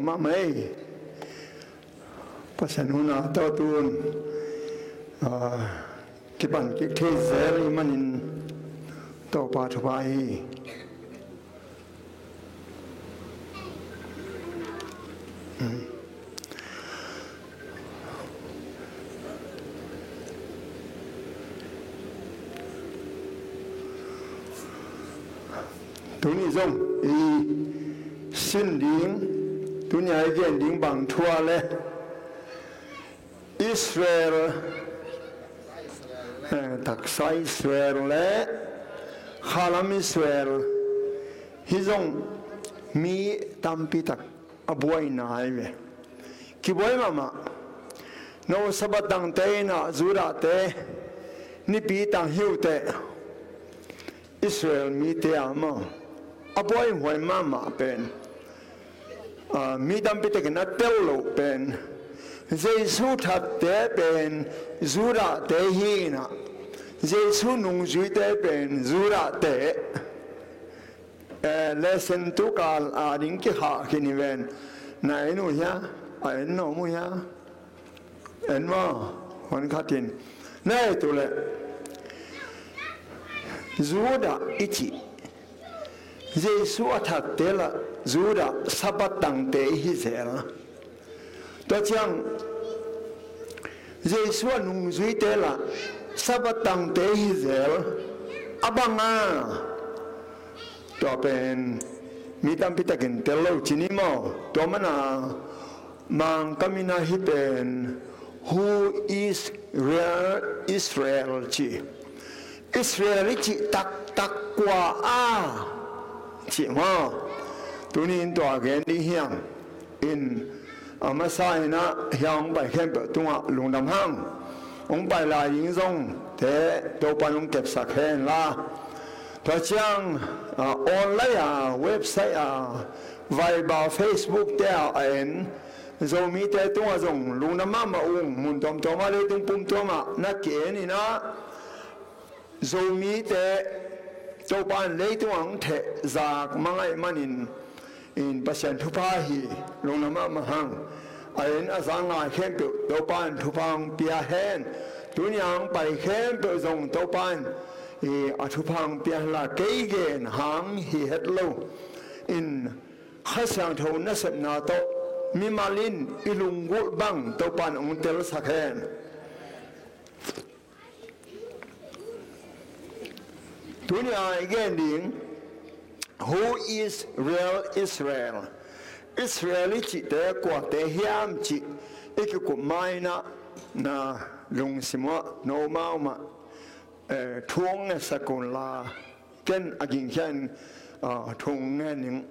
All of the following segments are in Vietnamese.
mà mấy pasen huna tao tuôn cái bản cái thế giới mà nên tao bắt phải tụi dùng ý xin điên tụi nhà cái điên bằng thua lệ Israel đặc sai Israel lệ Halam Israel hi dùng mi tampi tak abuai nai ve ki boy mama no sabat dang te na zura te ni pi tang hiu te Israel mi te ama abuai hoi mama pen mi tampi te na telo pen Giêsu thật te pen zura te hi na Giêsu nung zui te pen zura te lesson tu kal ading ki ha kini ven na enu ya en no mu ya en ma hon khatin na tu le zuda ichi Giêsu athak te la zuda sabat tang te hi zela to chang Giêsu nung zui te la sabat tang te hi zel abanga to pen mi tam pitakin telo chinimo to mana mang kamina hi pen who is real Israel chi Israel chi tak kwa a chi mo tunin to again di hiang in amasai na hiang bai khem pe tunga lungnam hang ong bai la ying zong te to panung kep sak hen la to chang online website Viber Facebook te en zo mi te tunga zong lungnam ma mun tom ma le tung pum toma na ke ni na zo mi te to pan le tuang the zak mangai manin in pasien thu pa hi lungnam ma hang en azanga khem pe to pan thu pang pia hen tunyang pai khem pe zong to pan a thu pang pia la ke gen hang hi het lo in khasang tho na sep na to mi malin ilung gu bang to pan ong tel sakhen tunyang again ding who is real Israel Israeli chi te kwa te hiam chi iku mai na lung simo no mau ma thuong sakun la ken agin khan thung nge ning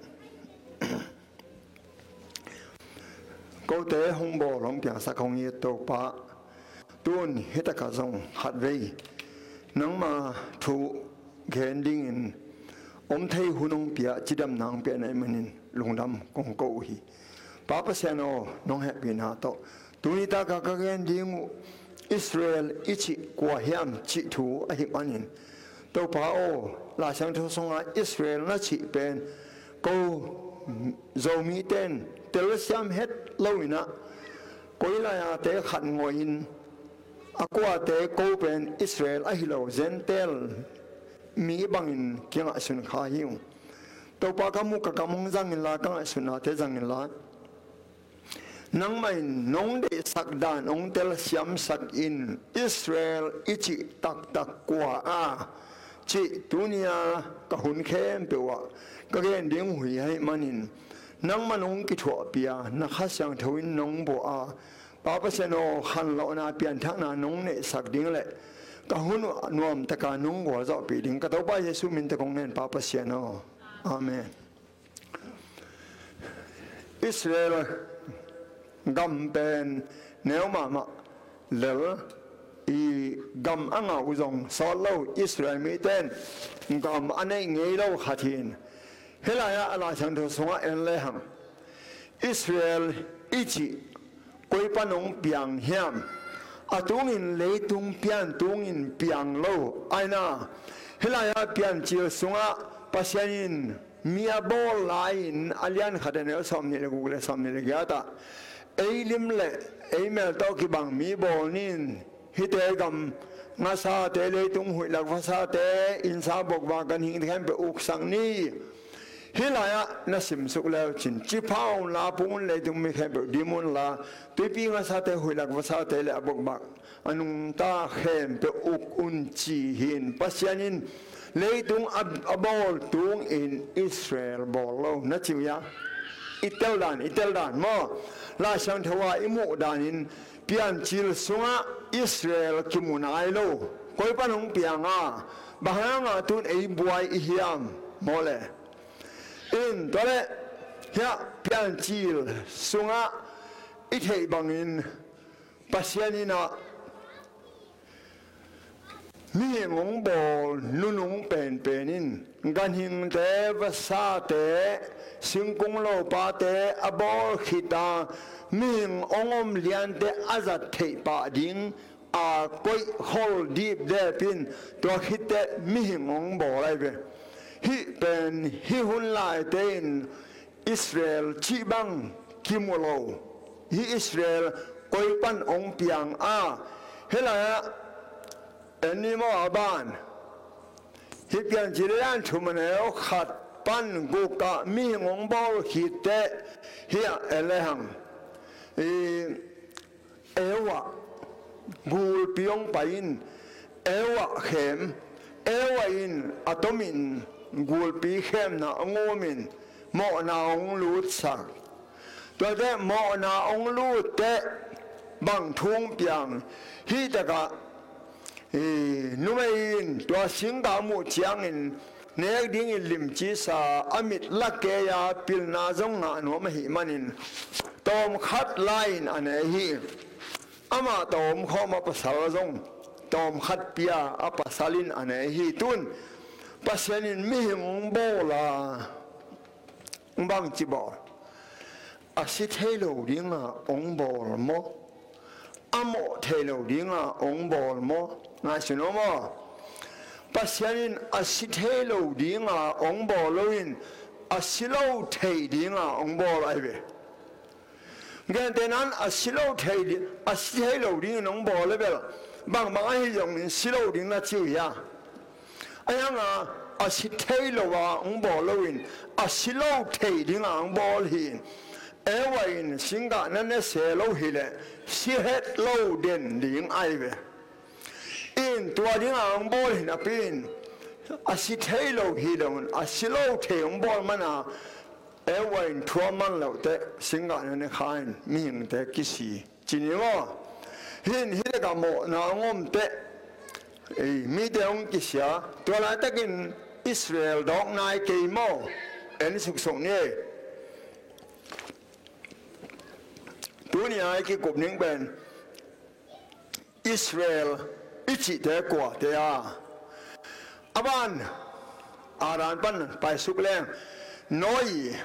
ko te hong bo long pya sa khong ye to pa tun heta ka zong hat vei nang ma thu gending in om thei hunong pia chidam nang pe nai manin lungdam kong ko hi papa seno nong he bina to tunita ka ka gending Israel ichi kwa hiam chi thu a hi manin to pa o la sang tho songa Israel na chi pen ko zomi ten tel siam het loina koila ya te khan ngoin akwa te ko pen Israel a hi lo zentel mi bangin kinga sun kha hiu to pa ka mu ka kamong jangin la ka suna te jangin la nang mai nong de sak dan ong tel siam sak in Israel ichi tak kwa a chi dunia ka hun khem pe wa ka gen ding hui hai manin nang manong ki thua pia na kha sang thoin nong bo a pa pa seno khan lo na pian thak na nong ne sak ding le ka hun nuam ta ka nong go zo pi ding ka to ba Yesu min ta kong nen pa pa seno amen Israel gam ben neo ma lel i gam anga uzong so lo Israel mi ten gam ane ngei lo khatin helaya ala chang tho songa en le ham Israel ichi koi panong piang hiam atungin leitung pian tungin piang lo aina helaya pian chi songa pasianin มีอาบอลไลน์อาเลียนขัดเนื้อสมนี่เลยกูเลยสมนี่เลยแกตาไอ้ลิมเล่ไอ้เมลตอกิบังมีบอลนี่ฮิตเอกัมงาซาเตเลยตุงหุยหลักภาษาเตอินซาบอกว่ากันหิงแทนไปอุกสังนี่ฮิลายะนัสิมสุกแล้วจินจิพาวลาปุงเลยตุงมีแค่แบบดิมุนลาตุปีงาซาเตหุยหลักภาษาเตเลยบอกบักอันุงตาเข้มไปอุกอุนจีหินปัสยานินเลยตุงอบอลตุงอินอิสราเอลบอลเรานัจิวยาอิตาลีนมาลาชันทว่าอิมุดานินเปียนจิลสุงะอิสราเอลกิมุนไอโลคอยปันหงเปียงาบางาตุนไอบัวอิฮิยามโมเลอินตัวเล่เฮียเปียนจิลสุงะอิเทบังอินปัสยานินะมีงงบอลนุ่งเป็นนินกันหิงเตวสาเตสิงคงโลปาเตอบอลขิตามีงองเลียนเตอาจัดเทปาดิงอาก้อยฮอลดีบเดปินตัวขิตเตมีงงบอลอะไรเปฮิเป็นฮิฮุนไลเตนอิสราเอลชีบังคิมุโลฮิอิสราเอลก้อยปันองเปียงเฮล่าอันนี้มาบ้านฮิปยันจิเรียนชุมเนอขัดปันกุกะมีงงบอลขีดเตะเฮียเอเลหังเอวะกูลปิยงไปอินเอวะเข็มเอวะอินอะตอมินกูลปีเข็มนะงอมินหมอนาองลูดสักตัวเตะหมอนาองลูดเตะบังทุ่งเปียงฮิตะกะนุ่มอินตัวสิงกามุเชียงอินเนกดิ้งอิลิมจีสาอมิตลักเกียปิลนาจงงานหัวมหิมันินตอมขัดไลน์อันเฮีอามาตอมข้อมาภาษาจงตอมขัดเปียอภาษาลินอันเฮีตุนภาษาลินมีหงโบลาบังจิบออาศิเทโลดิ้งองโบลโมอโมเทโลดิ้งองโบลโมงาสิโนโมปัสยานินอาศิเทโลดิ้งองโบลอินอาศิโลเทดิ้งองโบลไอเบงั้นแต่นั้นอาศิโลเทอาศิเทโลดิ้งองโบลเบลบางไอ้ยังศิโลดิ้งน่าชิวยาไอ้ยังอาศิเทโลว่าองโบลอินอาศิโลเทดิ้งองโบลหินเอวาอินสิงกานั่นเนี่ยเสโลหิเลสิเฮตโลเด่นดิ้งไอเบอินตัวดิ้งองโบลหินอภินอาศิเทโลหิเลมันอาศิโลเทองโบลมันเอวาอินทัวมันเหล่าเตสิงกานั่นเนี่ยข้ามีหิงเตกิสีจริงว่าหินฮิเลกาโมนางอมเตมีเดองกิสีตัวนั้นตะกินอิสราเอลดอกนายเกยโมเอ็นสุกสงเนี่ยตัวนี้ไอ้ที่กบนิ่งเป็นอิสราเอลอิจิเตกว่าเตียอาบ้านอารานปันไปสุกแรงน้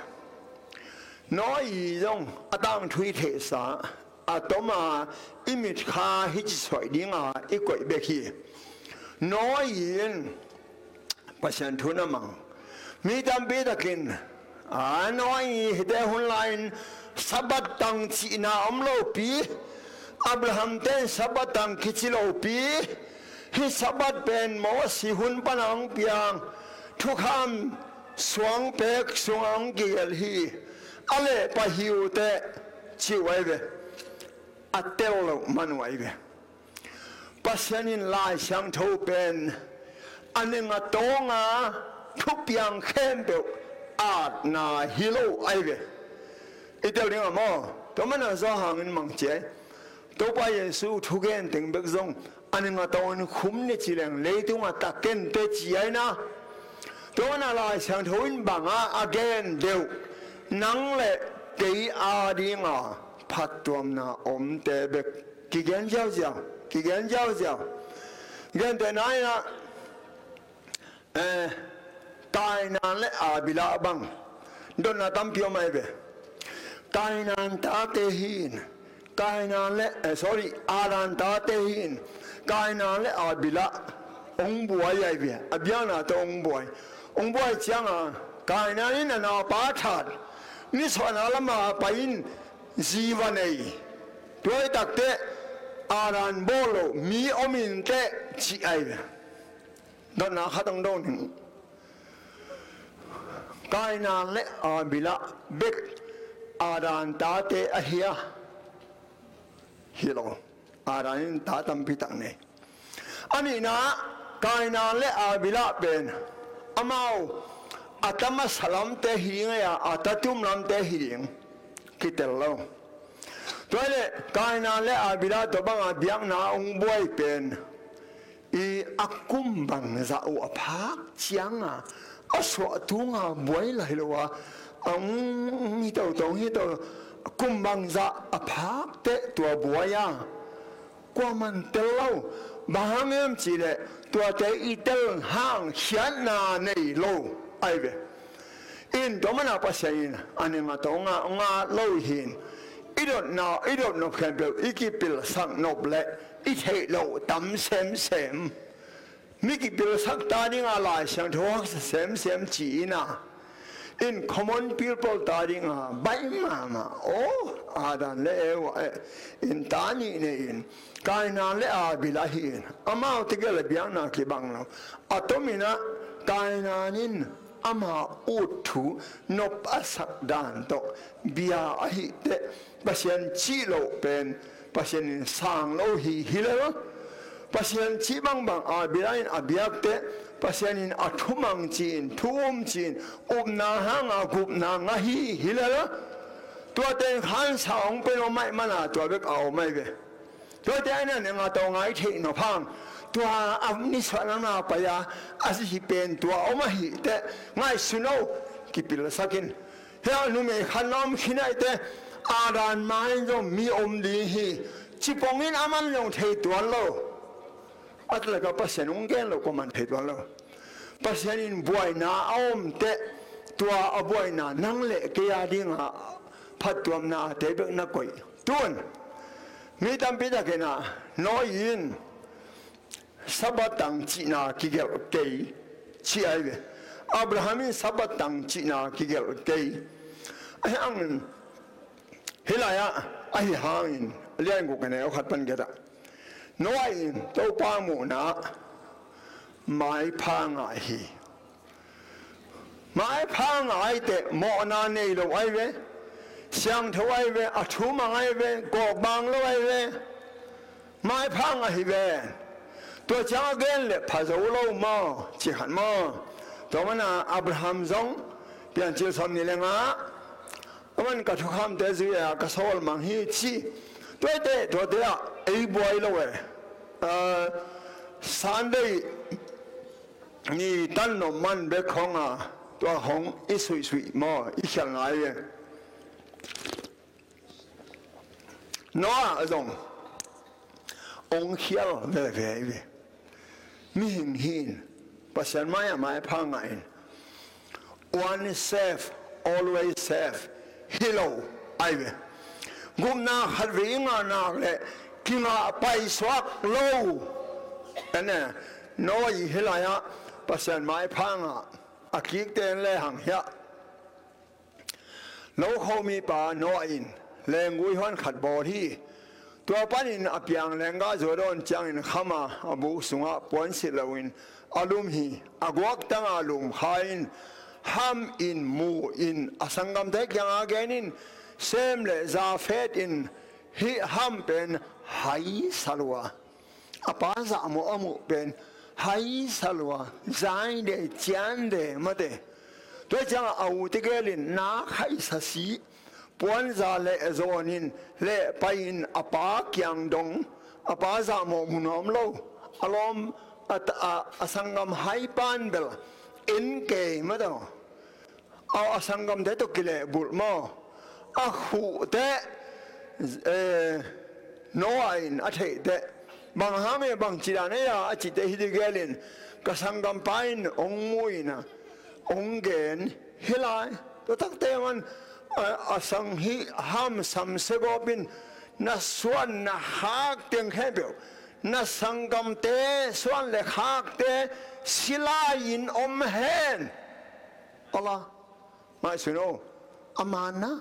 อยจงอาตังทุยเทสาอาตมาอิมิตคาฮิจสวยดิ้งอีกวยเบคีน้อยยินปัจจันทุนมังมีตามเบตกินน้อยเดหุนไลน์สับตังจีน่าอมโลปีอับราฮัมเต้นสับตังคิจิโลปีฮิสับเป็นโมสิหุนปนังเปียงทุกคำสวงเปกสวงเกียลฮีอะไรปะฮิวเตชิวไว้เบอัตเตลมันไว้เบปัสยันินลายช่างทูเป็นอันหนึ่งตงทุกอย่างเข้มเบลอาดนาฮิโลไอเบอีเดียวนี้มั้งตัวมันจะหาเงินมั่งเจ้ตัวไปเยซูทุกอย่างถึงเบิกซงอันหนึ่งตัวมันคุ้มเนี่ยจีเรงเลยตัวมันตักเกินเตจีไอนะตัวมันลายช่างทูอินบังเกนเดียวนังเล่เกียดีงาพัดตัวมันอมเตเบกกิเกนเจ้าเกันแต่ไหนนะกายนานและอาบิลาบังโดนนาตัมพิโอไม่เบกายนานตาเตหินกายนานและอารันตาเตหินกายนานและอาบิลาองบวยใหญ่เบอเบียนาตัวองบวยจัง cái này là nó bá thật ní soạn là mà pain jivan này tôi đặc tế aran bolo mi omin te chi ai đó là khát đông đông cái nào lẽ bila bek aran ta te ahia hilo aran ta tam pitang ne ani na cái nào lẽ bila ben amau atama salam te hiring ya atatum lam te hiring kitelo toile cái nào lẽ bila to bang biang na ong boy pen i akum bang za u aphak chiang aswa tunga boy la hilowa ang hito tong hito kumbang za aphak te tua boya qua man telo bahang em chỉ le tua te itel hang hian na nei lo ai ve in to mana pasain ani ma to nga lo hin idot no kan be ikipil sang no ble I thei lo tam sem Miki bil sak ta ding a lai sang tho sem chi na in common people ta ding a bai ma adan le in ta ni ne in kai na le a bilahi ama te gele biang na ki bang no atomina kai na nin ama utu no pasak dan to bia a hi te pasien chi lo pen pasien sang lo hi lo pasien chi bang bilain abiak te pasien in athumang chin thum chin na hanga gup na nga hi lo tua ten khan saung pe no mai mana tua bek au mai ve tua te na ne nga to ngai the no phang tua amni swana na pa ya asi pen tua o ma hi te ngai suno ki pil sakin he anu me khanom khinai te adan mai jo mi li hi chipongin aman long thei tuan lo atla ka pasien ungen lo ko man thei tuan lo pasien in buai na om te tua abuai na nang le ke ya dinga phattuam na te bek na koi tuan mi tam pi da ke na no yin sabatang chi na ki gel ke chi ai ve abrahamin sabatang chi na ki gel ke ang hilaya ai hangin lian ko kene o khat pan geta noain to pa mu na mai pha nga hi mai pha nga ai te mo na nei lo ai ve siang tho ai ve a thu ma ai ve ko bang lo ai ve mai pha nga hi ve to cha gen le pha zo lo ma chi han ma to mana abraham zong pian chi som ni le nga aman ka thukam te zu ya ka sol mang hi chi to te ai boy lo we sunday ni tan no man be khonga to hong isui mo I khang ai ye no azong ong khial ve mi hin pasan mai phangai one safe always safe hello aive gumna khalwinga na le kinga pai swak lo ene noi hilaya pasan mai phanga akik ten le hang hya lo khomi pa no in lengui hon khat bo hi tua panin apiang lenga zoron chang in khama abu sunga pon silawin alum hi agwak tanga alum khain ham in mu in asangam te kyang againin sem le za fet in hi ham pen hai salwa apa za mo amu pen hai salwa zai de chian de mate to chang au te gelin na khai sasi pon za le zonin le pain apa kyang dong apa za mo munom lo alom at asangam hai pan bel in ke mado au asangam de to kile bul mo a khu te no ain a the te bang ha me bang chi da ne ya a chi te hi de gelin ka sangam pain ong muina ong gen hilai to tak te man asang hi ham sam se gobin na suan na hak teng hebel na sangam te suan le hak te sila in om hen Allah mai suno amana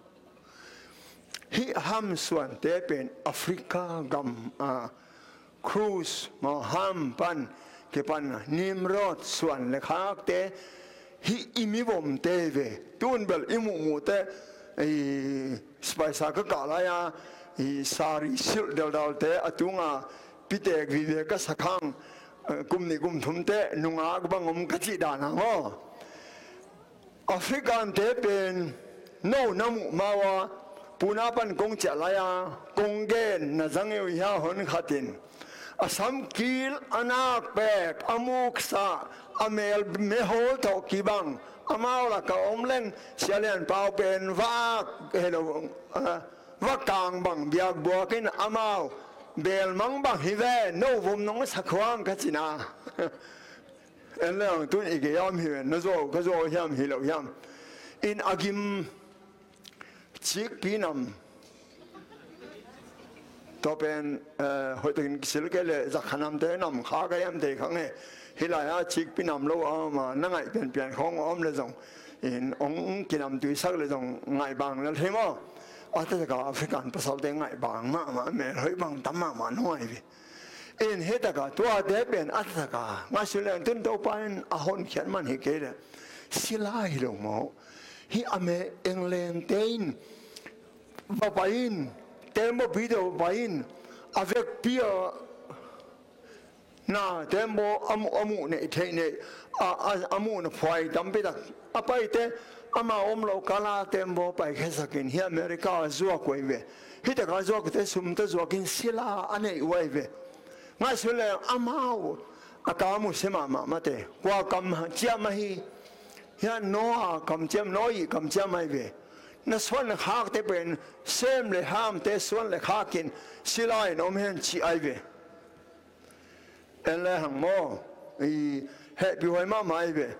hi ham suan te pen Africa gam cruise ma ham pan ke pan Nimrod suan le khak te hi imi bom te ve tun bel imu mu te spaisa ka kala ya sari sil dal dal te atunga pitek vive ka sakhang kumni kum thum te nunga bangom ka chi dana ho African te pen no namu mawa punapan kong chalaya konggen na zangeu ya hon khatin asam kil anak pek amuk sa amel mehol to kibang amao la ka omleng sialian pau pen va hello va kang bang biak buakin amao bel mang bang hive no vom nong sakhwang ka china en lang tun ige yam hive na zo ka zo yam hilo yam in agim chik pinam topen hoitin silkele zakhanam te nam kha ga yam te khang he hilaya chik pinam lo ama nangai pen pen khong om le jong in ong kinam tui sak le jong ngai bang le themo ata ka African pasal te ngai bang ma me hoi bang tam ma noi vi in heta ka to de pen ata ka nga silen tin to pan a hon khian man hi ke le silai lo mo hi ame englen tein va pain tempo video pain avec pia na tempo amu ne the ne amu na phai tampe da apai te ama omlo kala tempo pai khesakin hi America zuwa koive hi ta ga zuwa te sum ta zuwa kin sila ane waive nga sule amao akamu sema mate kwa kam chia mahi ya no kam chem noi kam chia mai ve na swan khak te pen sem le ham te swan le khakin silai nom hen chi ai ve en le hang mo I he bi hoi ma mai ve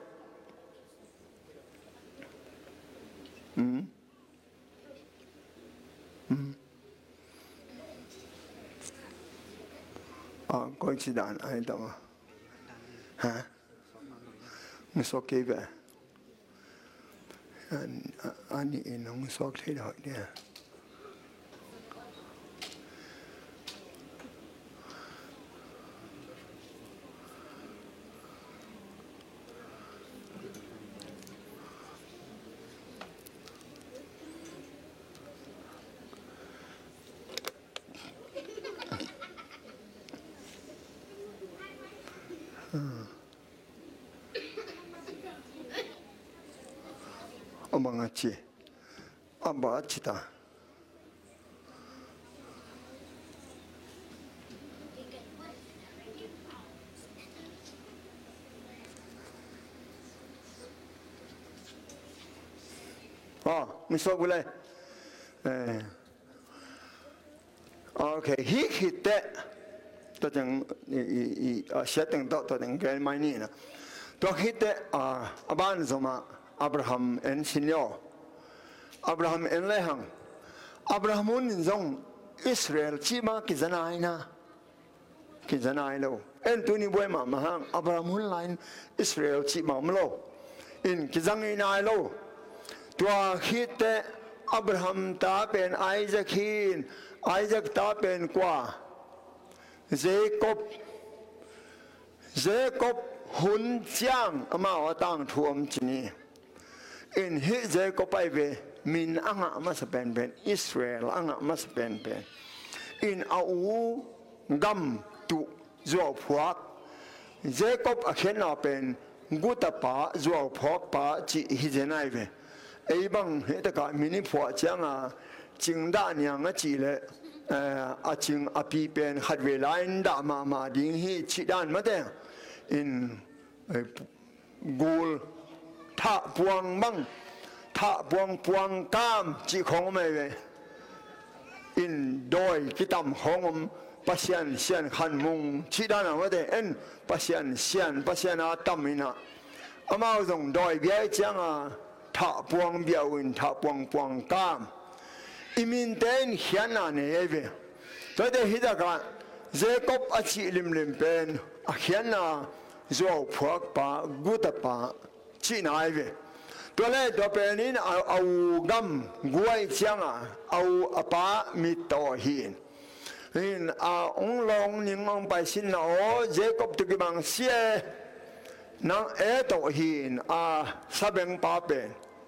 coi chi đàn ai đâu hả nó số kế về anh ấy nó số thế rồi nè 엄마가 지 엄마 지다 미소 그래 오케이 히히때 또정 이 setting 또 게 많이 나 또 히때 아반 좀아 Abraham en sinyo Abraham en lehang Abrahamun zong Israel chima ki zanai lo en tuni boy ma mahang Abrahamun line Israel chima mlo in ki zangai nai lo tua khite Abraham ta pen Isaac ta pen kwa Jacob hun chiang ama tang thuam chini in his Jacob aive min anga mas ben Israel anga mas ben in au gam tu zo phuak Jacob akhena pen gutapa zo phok pa chi hijenai ve ei bang he ta ka mini phwa changa chingda nyang a chi le a ching api pen khatwe line da ma ding hi chi dan ma te in gul tha puang bang tha puang kam chi khong mai ve in doi kitam khongom pasian sian khan mung chi dan ma te en pasian a tamina amao zong doi bia changa tha puang biawin tha puang kam imin ten hiana ne eve to de hidaka Jacob achi lim pen a hiana zo phok pa guta pa chi na eve ตัวเล่ตัวเป็นนี้เอากำกวยเชียงเอาป้ามีต่อหินองลงนิ่งองไปสินโอเจกบตุกิบังเสียนังต่อหินสะเบงป้าเป็น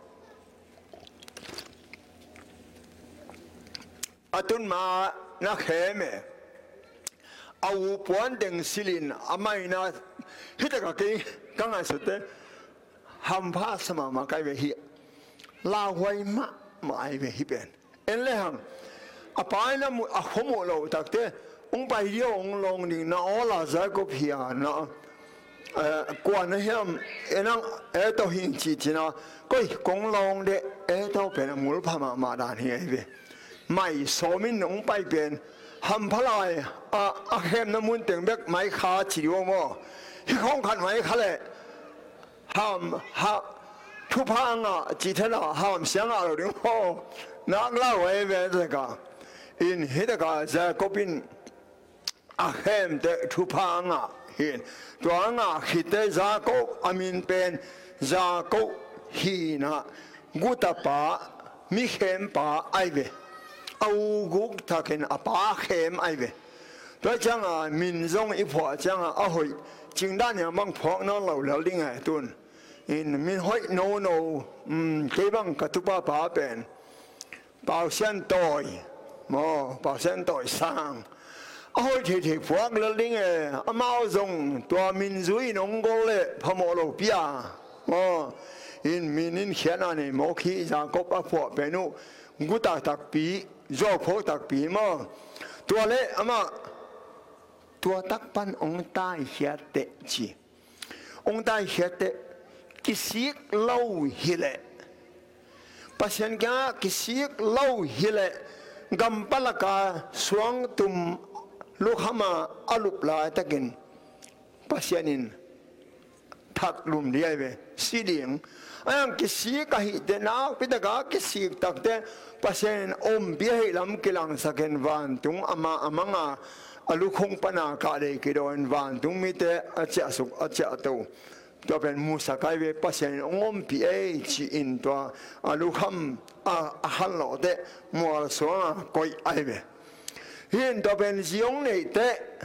ตุนมานักเขมเอาปวนเด้งสิลินไม่นะฮิตกะกีกังไงสุดเต้ฮัมพาสมาไกเวฮิลาหวยมาไอเวฮิเป็นเลยฮังไปนะมุขโมโลตักเต้ไปเดียวลงนี่นะอลาจะก็พิจารณากวนเฮียมนั่งตัวหินจีจีนะก็กงลงเดตัวเป็นมูลพามาดานเฮียเวไม่สมินไปเป็นฮัมพลายเฮียมน้ำมันเต็งเบกไม่ขาจีวโมที่ของขันไม่ขาเลยฮัมทุพพังจีเทน่ะฮัมเสียงเราเรื่องโมนักเล่าไว้เวทกาอินฮิตกาจะก็เป็นเฮียมเตทุพพังเห็นตัวฮิตจะก็มินเป็นจะก็ฮีนะกุตปามิเขมปาไอเวเอากุกทักเห็นปาเขมไอเวตัวจังมินจงอีพอจังหอยจิงด้านเนี่ยบางพอกน้องเราแล้วดิ้งไงตุนอินมินหอยโนเก็บังกระตุบปาเป็นเป่าเส้นต่อยมอเป่าเส้นต่อยสร้างหอยที่พวกแล้วดิ้งไงมาจงตัวมินจุยน้องโกเล่พมอโลปียมออินมินเขียนอะไรมอขีจากบพวกเป็นนู่กุตาตักปีจอพวกตักปีมอตัวเล่มาตัวตักปันองตาเหียเตจีองตาเหียเตกิสิกเล่าฮิเลปัจจัยก้ากิสิกเล่าฮิเลกัมปลกาสวงตุมลูกหมาอลุปลาตะกินปัจจัยนินทักลุมเดียเวสีเดียงอันกิสิกหิเดนาพิดกากิสิกตักเตปัจจัยอมเบียให้ลำกิลังสักเนวันตุงอามังอาลูกคงปนากาเลยกิโดนวันตุงมิเตอาเจสุกอาเจตุตัวเป็นมูสกายเวปัสยนองปีจีอินตัวอาลูกคำฮัลโหลเตมัวสวงกอยไอเวเห็นตัวเป็นจีองเนเต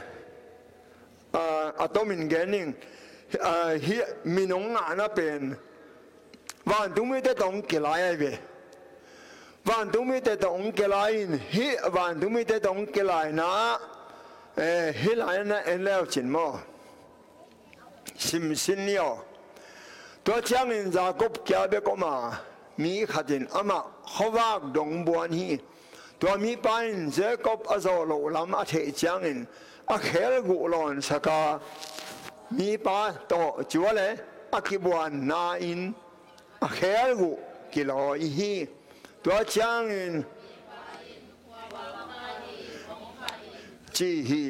ตัวมินเกนิงฮิมินองงานะเป็นวันตุงมิเตตองกิไลไอเววันตุงมิเตตองกิไลฮิวันตุงมิเตตองกิไลนะฮิไลนะเอ็นแล้วจินโมสินเนียวตัวเชียงอินจากบเกียเบกมามีขัดินอามาขวากดงบัวนี้ตัวมีปานเจกบอโซโลลำอาเทเชียงอินอาเคลกุลอนสกามีปาโตจัวเลยอาคิบวนนาอินอาเคลกุกิโลอีฮีตัวเชียงอินจีฮี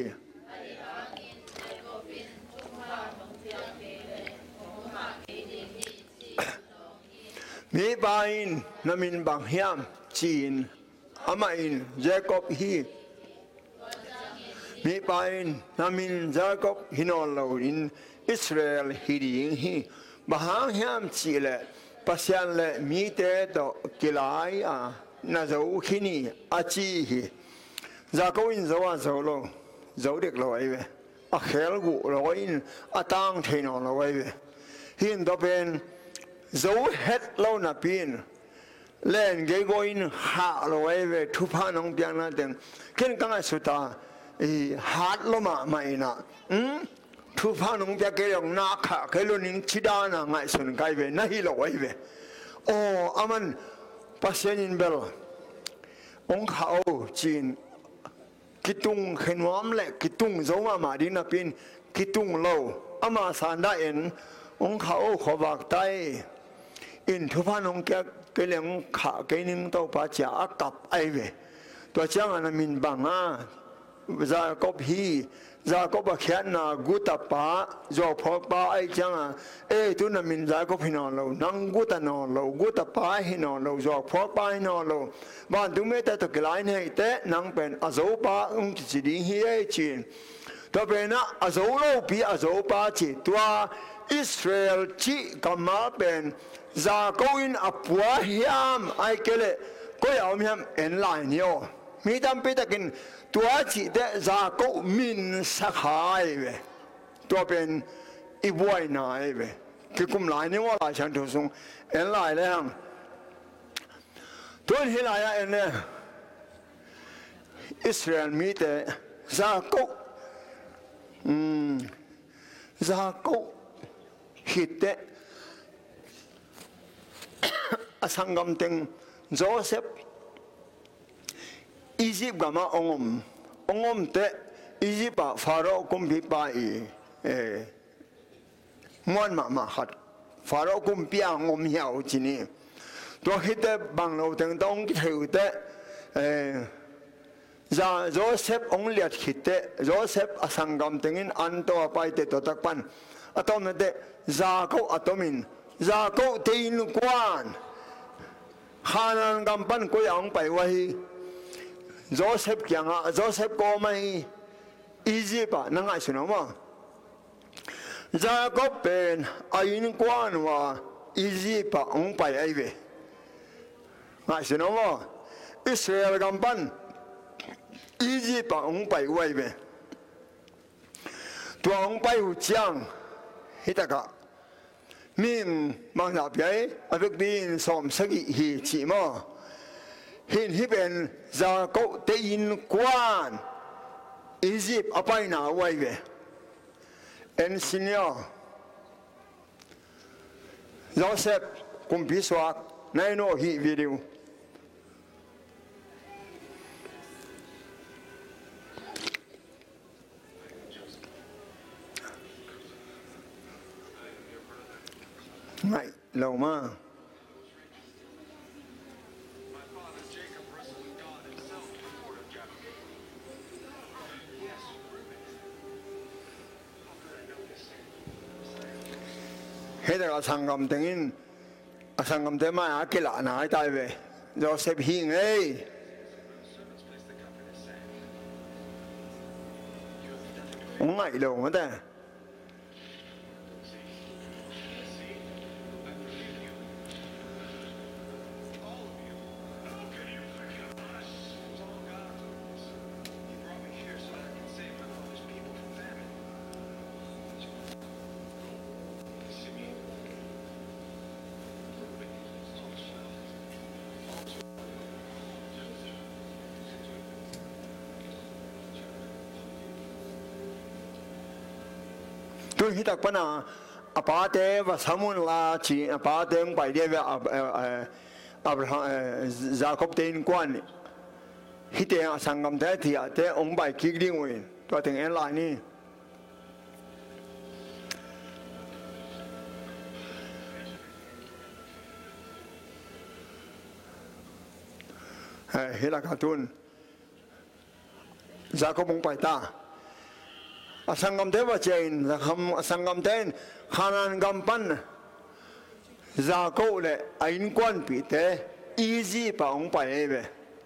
มีบาอินนามินบางเฮียมจีนอามาอินเจคอบฮีมีบาอินนามินเจคอบฮินอลโลอินอิสราเอลฮีดีอินฮีบางเฮียมจีเลปัสยันเลมีเตโตกิลายนาโจขินีอาจีฮีจากอินโจวาโจโลโจเด็กโลไอเวอาเคลกุโลอินอาตังเทนอลโลไอเวหินตัวเป็นโจเฮ็ดเล่าหน้าปีนเล่นเกย์ก็อินหาเราไว้เวทุพาน้องเปียงนั่นเองเข่นกังไงสุดตาหาดลมาไม่นะทุพาน้องเปียงเกย์ยังนักข่าเกย์ลุนินชิดานะไงสุนไกเวน่าฮิโลไว้เวโอ้อามันปัสยันินเบลองเขาจีนกิตุงเห็นว่ามันเล็กกิตุงโจมาดินาปีนกิตุงเล่าอามาสันได้เอ็นองเขาขอบอกใจอินทุพานองแกเกลียงขาเกนิงตัวปัจจากับไอเวตัวเจ้าอันมินบังจากบฮีจากบเขียนนากุตปาจอพอกปาไอจังตุนมินจากบฮินอโลนังกุตนอโลกุตปาฮินอโลจอพอกปาฮินอโลบ้านตุเมตตะกลายเนี่ยแต่นังเป็นอโซปาจิดีฮีเอจินตัวเป็นนะอโซโลปีอโซปาจิตัวอิสราเอลจีกำมาเป็น za ko in apua hiam ai kele ko yom hiam en lai nio mi tam pi takin tua chi te za ko min sakhai ve to pen i boy nai ve ki kum lai ni wa la chan thu sung en lai le hang ton hi lai ya en ne Israel mi te za ko hite asangam teng Joseph Egypt gama ongom te Egypt Pharaoh kumpi pa mon ma khat Pharaoh kumpi ngom hiao chini to hite banglo teng dong ki theu te za Joseph ong liat hite Joseph asangam tengin anto apai te to takpan atom te za ko atomin za ko tein kwan khanan gampan ko yang pai wahi Joseph kyanga Joseph ko mai Egypt na ngai suno ma za ko pen ain kwan wa Egypt ong pai ai ve ngai suno ma Israel gampan Egypt ong pai wai ve to ong pai hu chiang hitaka min mang na pai avek bin som sagi hi chi mo hin hi ben za ko te in kwan Egypt apai na wai ve en senior Joseph kumpi swak nai no hi video Ngay lâu mà hết là sangam tengin sangam te mai akila na ai tai ve Joseph hing ei ngay lâu mà ta tôi hít đặc bana apate và samun la chi apate ng pai dia Abraham Jacob ten quan hite sangam te thi te ong bai ki ding wen to teng en lai ni hela katun Jacob ong pai ta asangam te wa chain asangam ten khanan gampan za ko le ain kwan pi te easy pa ong pa ebe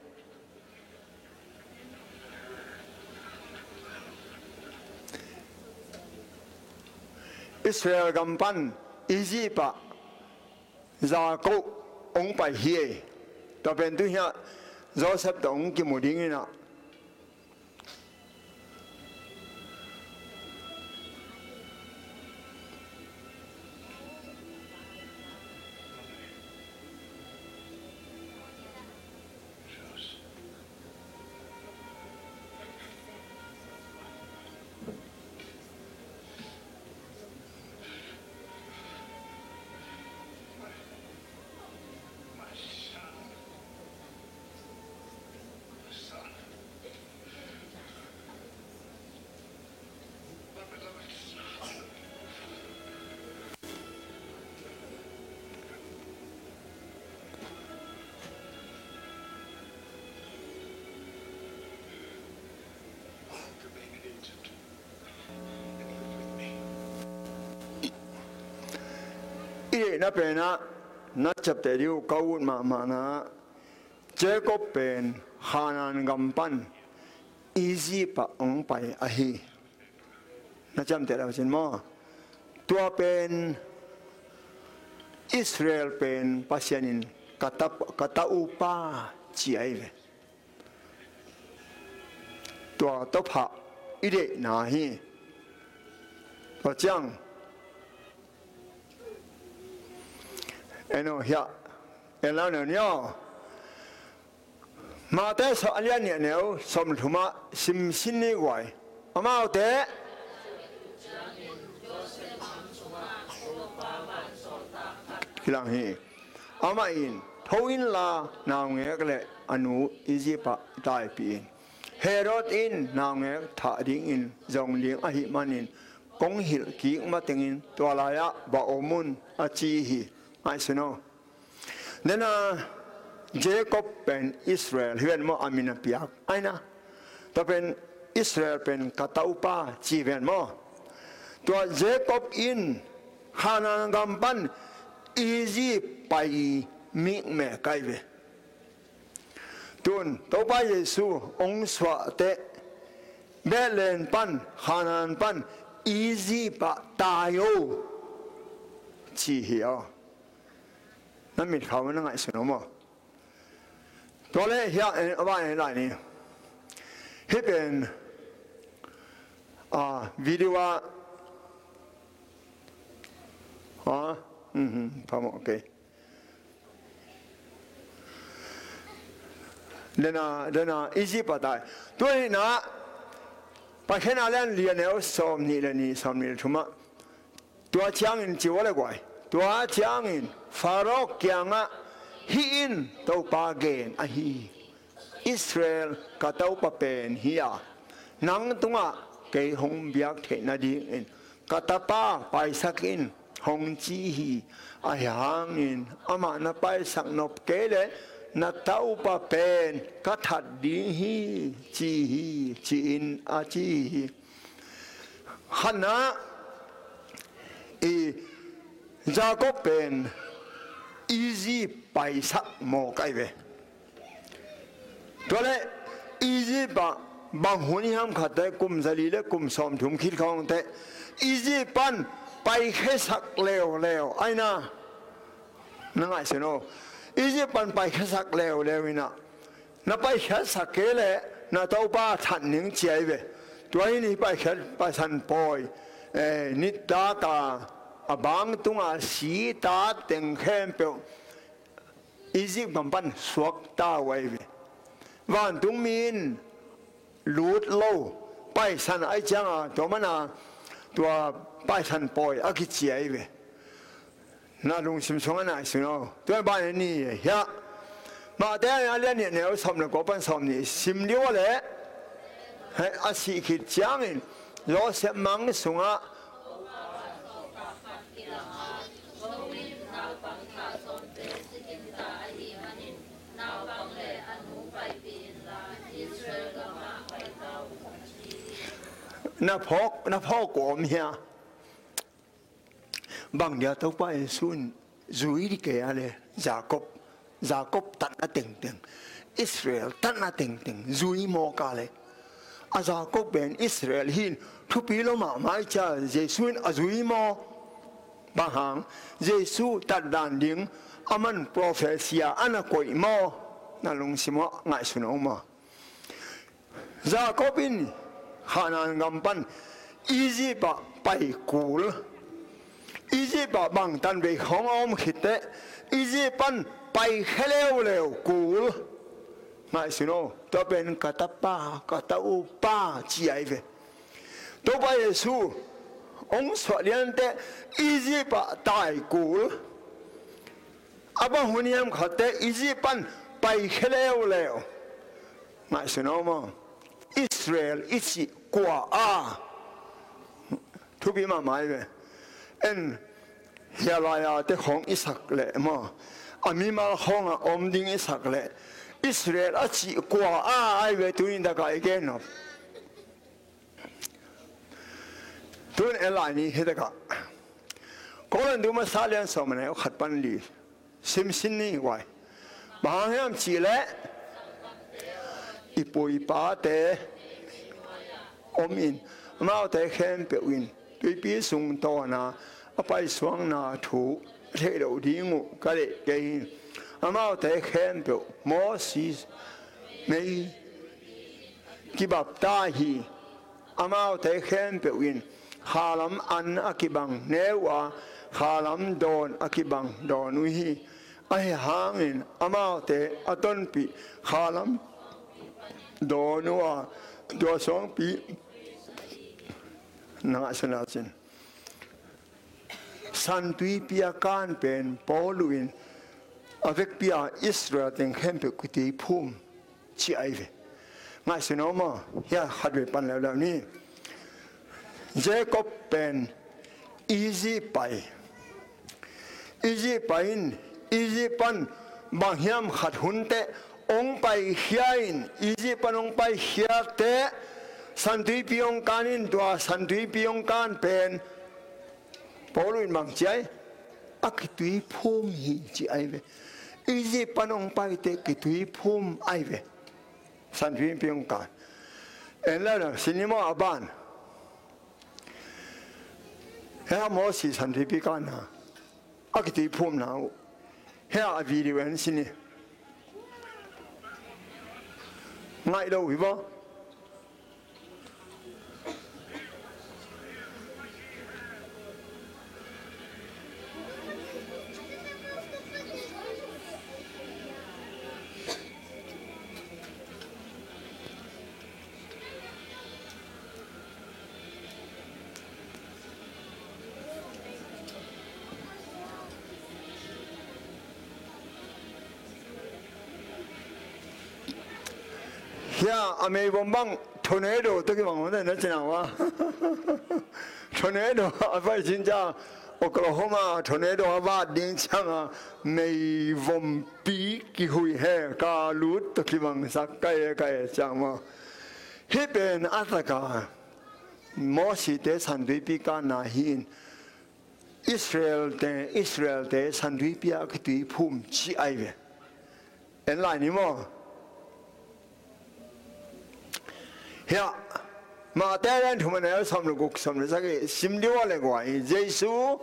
Israel gampan easy pa za ko ong pa hie to ben tu ya Joseph dong ki muding ina na pena na chapte riu kaun ma na Jacob pen hanan gampan easy pa ong pai ahi na cham te la sin mo tua pen อิสราเอลเป็นปัจจัยนินกตาอุปาจีไอเวตัวตบะอีเดนาฮีตัวจังเอ็นโอเฮียเอ็นแล้วเนี่ยมาแต่สอนยันเนี่ยเนี่ยสมทุมาสิมสินนี่ไว้อามาเอาแต่ฮิลังฮีอามาอินทวินลานางเงกเลยอนุอิจิปะได้ปีนเฮโรดอินนางเงกถาดิ้งอินจงเลี้ยงอหิมันินกงหิลกีมาติงอินตัวลายะบะอมุนอาจีฮีไอสโนนั่นน่ะเจคอบเป็นอิสราเอลเห็นมั้ยอามินาพิยักไอ้นะแต่เป็นอิสราเอลเป็นกตาอุปาจีเห็นมั้ยตัวเจคอบอินฮานังกัมปันอีจีไปมิเมไกเวตุนตัวไปเยซูองค์สวะเตเบเลนปันฮานันปันอีจีปะตายโอจีเหียวนั่นมีเขามันนั่งไงสนมตัวเล่เฮียว่าอะไรนี่ที่เป็นวิดีโอพอโอเคเดน่าอีจิปต์ได้ตัวนี้นะไปแค่นั้นเรียนแล้วสอบนี่เลยนี่สอบนี่ถูกไหมตัวเชียงอินจีวะเลยกว่าตัวเชียงอินฟาโรห์เกียงอ่ะฮีอินตัวปาเกนอ่ะฮีอิสราเอลก็ตัวปาเป็นฮีอ่ะนังตัวเกยหงเบียกเทนาดีอินก็ตัวป้าไปสักอินหงจีฮีอายังอินอามานาไปสักนบเกเลยนาตัวปาเป็นก็ถัดดีฮีจีอินอาจีฮีฮันนะจาก็เป็นอีจีไปสักโมกไอเวตัวเล่อีจีบางหุ่นยำขัดแต่กุมจลีเล็กกุมสมถุมคิดของแต่อีจีปันไปแค่สักเลวไอ้นะนั่งไงสิโนอีจีปันไปแค่สักเลวนี่นะน่าไปแค่สักเกลน่าตัวป้าทันหนึ่งเจียเวตัวนี้ไปแค่ไปทันปอยนิดตากาบางตัวสีตาเต็งเข้มเปียวอีจิปต์มันสวกตาไว้วันตุมินลูดโลไปสันไอจังตัวมันตัวไปสันปอยอากิจีไอเวน่าลงสิมสงฆ์น่ะสิโนตัวบ้านนี้เฮียมาแต่อะไรเนี่ยเนี่ยสมนึกว่าเป็นสมนี่สิมเดียวเลยให้อาศิขิดจังอินโลเสมังสงฆ์น้าพ่อกอมเฮียบางเดียวตัวไปสุนจุยดิเกะอะไรยาโคบตันน่ะเต็งอิสราเอลตันน่ะเต็งจุยโมกาเลยอาจาโคบเป็นอิสราเอลหินทุกปีเรามาไม่เจอเยซูนอาจุยโมบางหางเยซูตัดดันดิ้งอามันโปรเฟสเซียอันนั้นก็อีโมนั่นลงสิมะง่ายสุดเอามาจาโคบินฮานันกัมปันอีจิปต์ไปกูลอีจิปต์บางตันไปของอมขิดเตอีจิปต์ไปแค่เร็วกูลง่ายสุดตัวเป็นกตาอุปาจีไอเวตัวไปเยซูองค์สวดยันเตอีจิปต์ตายกูลอาบหุ่นยำขัดเตอีจิปต์ไปแค่เร็วง่ายสุดมั้งอิสราเอลอิจิกว่าทุกปีมาไม่เลยเอ็นเฮียลายาเตของอิสักเล่มาอามีมาของอมดิ้งอิสักเล่อิสราเอลอิจิกว่าไอเวตุนินตะกายเกนอบตุนเอลานี่เฮตะกะก่อนดูมาซาเลียนสมัยขัดปันลีซิมนี่ไว้บางแห่งจีเล่อีปุยป้าเตอมินมาเอาแต่แค่เปวินด้วยปีสุงตัวนะเอาไปสวงนาถู thế đầu đi ngủ cái đấy cái amao thế khen biểu Moses mấy cái bắp ta hi amao thế khen biểu in halam an akibang newa halam don akibang don uhi ai hangin amao thế aton pi halam don wa do song pi na sanasin san tui pia kan pen poluin avec pia Israel ten kempe kuti phum chi ai ve ngai sinoma ya hadwe pan la ni Jacob pen easy pai easy pan bangyam khat hunte ong pai hiain easy pan ong pai hiate san tui piong kanin tua san tui piong kan pen Paulo mang chai akitui phum hi chi ai ve easy panong pai te kitui phum ai ve san tui piong kan en la na sinima aban ha mo si san tui pi kan na akitui phum na ha a video en sini ngai đâu hi ba ya ame bombang tornado to ki bang na china wa tornado abai jinja Oklahoma tornado aba ding changa mei vom pi ki hui he ka lut to ki bang sak kai chama he ben ataka mo si te san dui pi ka na hin Israel te san dui pi a ki tui phum chi ai ve en lai ni mo ya mà té lên thùng mình ở xong rồi cuộc xong rồi sao cái sim điếu lại gọi Giêsu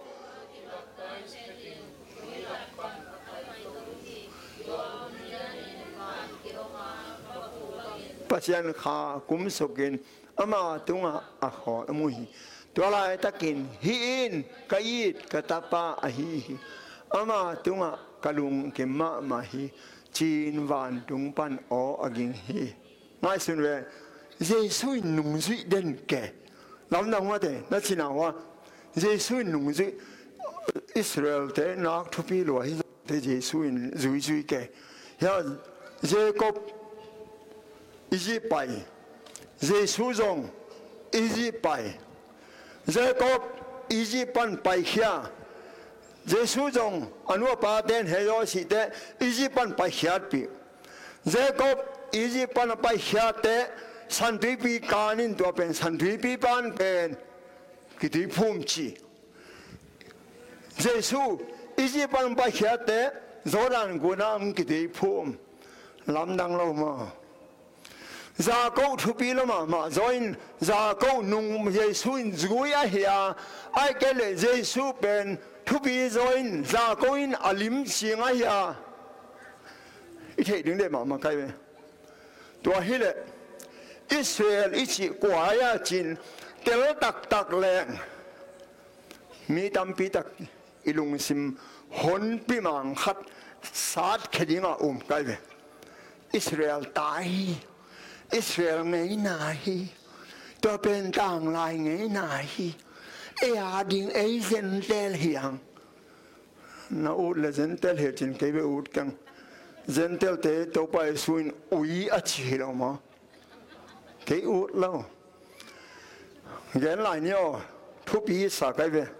pasien kha kum sokin ama tunga a kho amuhi to lai takin hin kait katapa ahi ama tunga kalung ke ma hi chin van tung pan o aging hi ngai sun ve Giêsu nung duy đến kẻ lắm đâu mà thế nó chỉ nào à Giêsu nung duy Israel thế nó thu pi lùi thế Giêsu duy kẻ ya Jacob Egypt Giêsu dòng Egypt Jacob Egypt pai kia Giêsu dòng anu pa den heo si te Egypt pai kia pi Jacob Egypt pai kia te san tui pi kanin tua pen san tui pi pan pen kitui phum chi Giêsu isi pan pa khiate Jordan gunam kitui phum lam dang lo ma za ko thu pi lo ma join za ko nung Giêsu in zui a hia ai ke le Giêsu pen thu pi join za ko in alim singa hia i the ding de ma kai ve tua hi le Israel ichi kwaya chin tel tak leng mi tam pi tak ilung sim hon pi mang khat sat khedinga kai ve Israel tai Israel ngei nai to pen tang lai ngei nai e a ding e zen tel hiang na ut le zen tel he chin ke be ut kang zen tel te to pa suin ui a chi lo ma cái út lâu cái lại nhiều thuốc bí xả cái về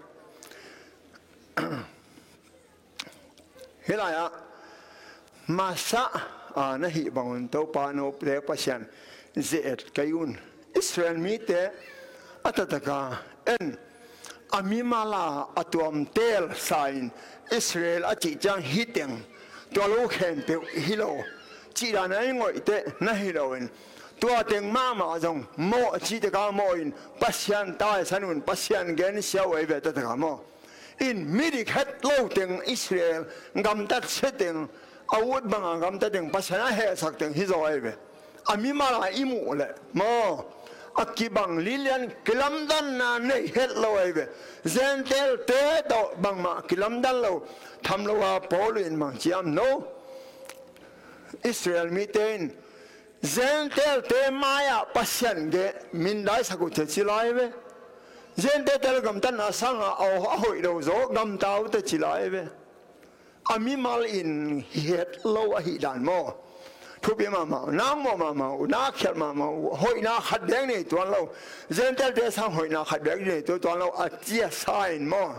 cái này à mà sa à nó hiện bằng tàu pa nó để pasien dễ cái un Israel mi te atataka en amimala atuam tel sign Israel a chỉ chang hiteng to lo khen pe hilo chỉ là này ngồi te na hiloin tua tiếng ma dòng mò chỉ để cả mò in pasien tai sanun pasien gen xiao ai về tất cả mò in midik het lo teng Israel ngam tat seteng awut bang ngam tat teng pasana he sak teng hi zo ai ve ami mala imu le mo akibang lilian kilamdan na nei het lo ai ve zentel te do bang ma kilamdan lo tham lo wa polin mang chiam no Israel miten zentel te maya pasyan ge min dai saku che chilai ve zentel gam tan asanga au hoi do zo gam tau te chilai ve ami mal in het lo a hi dan mo thu bi ma ma nang mo ma ma na khel ma ma hoi na khat deng ni tuan lo zentel te sang hoi na khat deng ni tuan lo a chia sign mo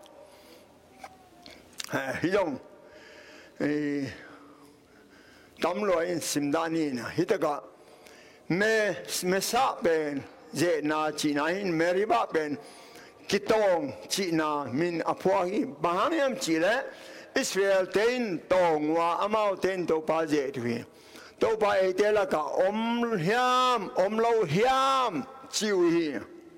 hi yong tắm lối sim đan in hít cả me sa bên dễ na chỉ na hin me riba bên kitong chỉ na min apua hi bahang em chỉ lẽ Israel tên tong wa amau tên to pa dễ thì to pa ấy tên là cả om lâu hiam chiu hi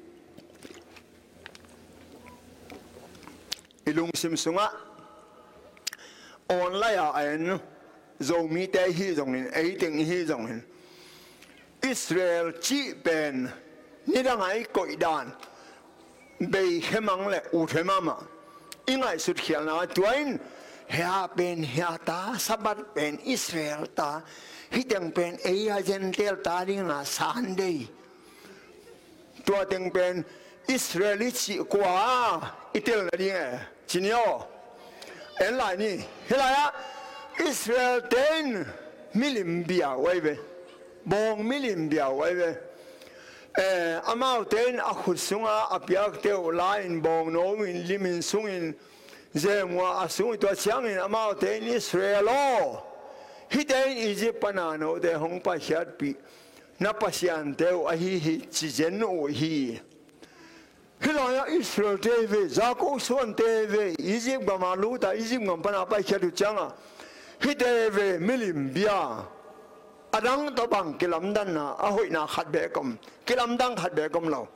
ilung sim sunga online anh dầu mi tê hi dòng nên ấy tiếng hi dòng nên Israel chỉ bên như đang ấy cội đàn bị cái măng lệ u thế mà in ai xuất hiện là tuổi hea bên hea ta sabat bên Israel ta hi tiếng bên ấy Argentina ta đi là san đây tua tiếng bên Israel chỉ qua ít tiếng là đi nghe chỉ nhớ em lại nè thế là Israel tên milim bia vậy về bong milim bia vậy về amau tên akhut sunga apiak teo line bong no min limin sungin zemwa asung to chiangin amau tên Israel lo hi tên Egypt panano de hong pa hiat pi na pasian teo ahi hi chi jen o hi Hilaya Israel TV, Zako Swan TV, Egypt Gamaluta, Egypt Gampana Chadu Changa, Hiteve Milim Bia, Adang Tobang, Kilamdana, Ahoina had become, Kilamdang had become low.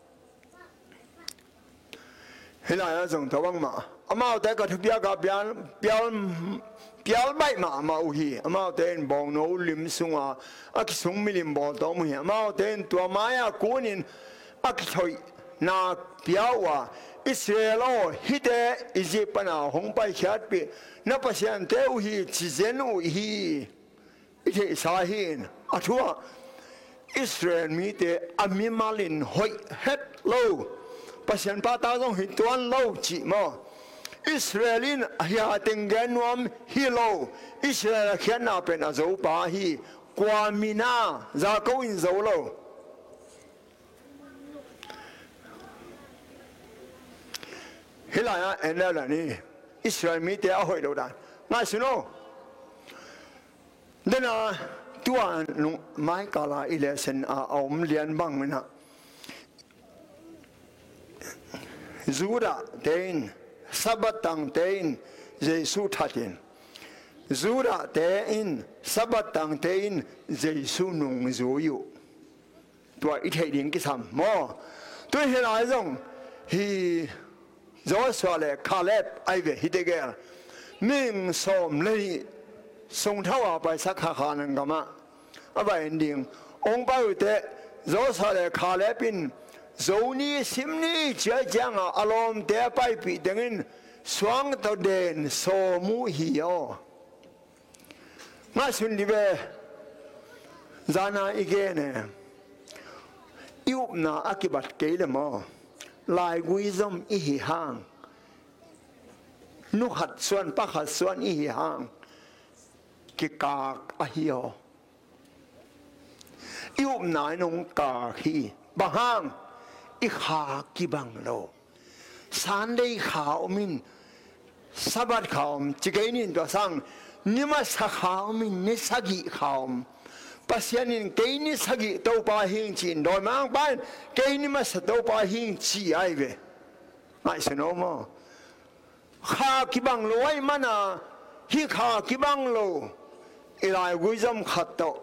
Hilaya Zong Tawangma, Amau Deka to Biaga Pial Bite Ma Mauhi, Amau Den Bono Lim Sunga, Akisung Milim Botomi, Amau Den to Amaya Kunin, Akitoi. Na piawa Israel hide Egyptana hongpai khatpi na pasian teu hi chizenu hi ite sahin athua Israel mi te amimalin hoi het lo pasian pa ta dong hi tuan lo chi mo Israelin ahia tengenwam hi lo Israel khiana pen azo pa hi kwamina za ko in zo lo Hilaya enela ni Israel mi te ahoy lo dan ngai sino dena tuan nu mai kala ilesen a om lian bang mena zura tein sabatang tein jesu thatin zura tein sabatang tein jesu nung zoyu tua i thei ding ki sam mo tu hilai jong hi Joshua le Caleb aive hidegel ming som lei song thawa pai sakha khanan gama aba ending ong ba ute Joshua le Caleb in zoni simni cha janga alom te pai pi dengin swang to den so mu hiyo ma sun libe zana igene yupna akibat keile mo lại wisdom ý hang nu hạt xuân bắc hạt xuân ý hang cái cà ahio yêu nai nông cà hi bà hang ý hà kỳ bằng lô san đây khảo min sabat khảo chỉ cái nín đó sang nhưng mà sa khảo min nít sa gi khảo pasianin cái ní sa gi tàu pa hiền chín đôi mang ban cái ní mà sa tàu pa hiền chi ai về ai sẽ nói mà khá kỳ bằng lô ai mà na hi khá kỳ bằng lô ilai wisdom khát tàu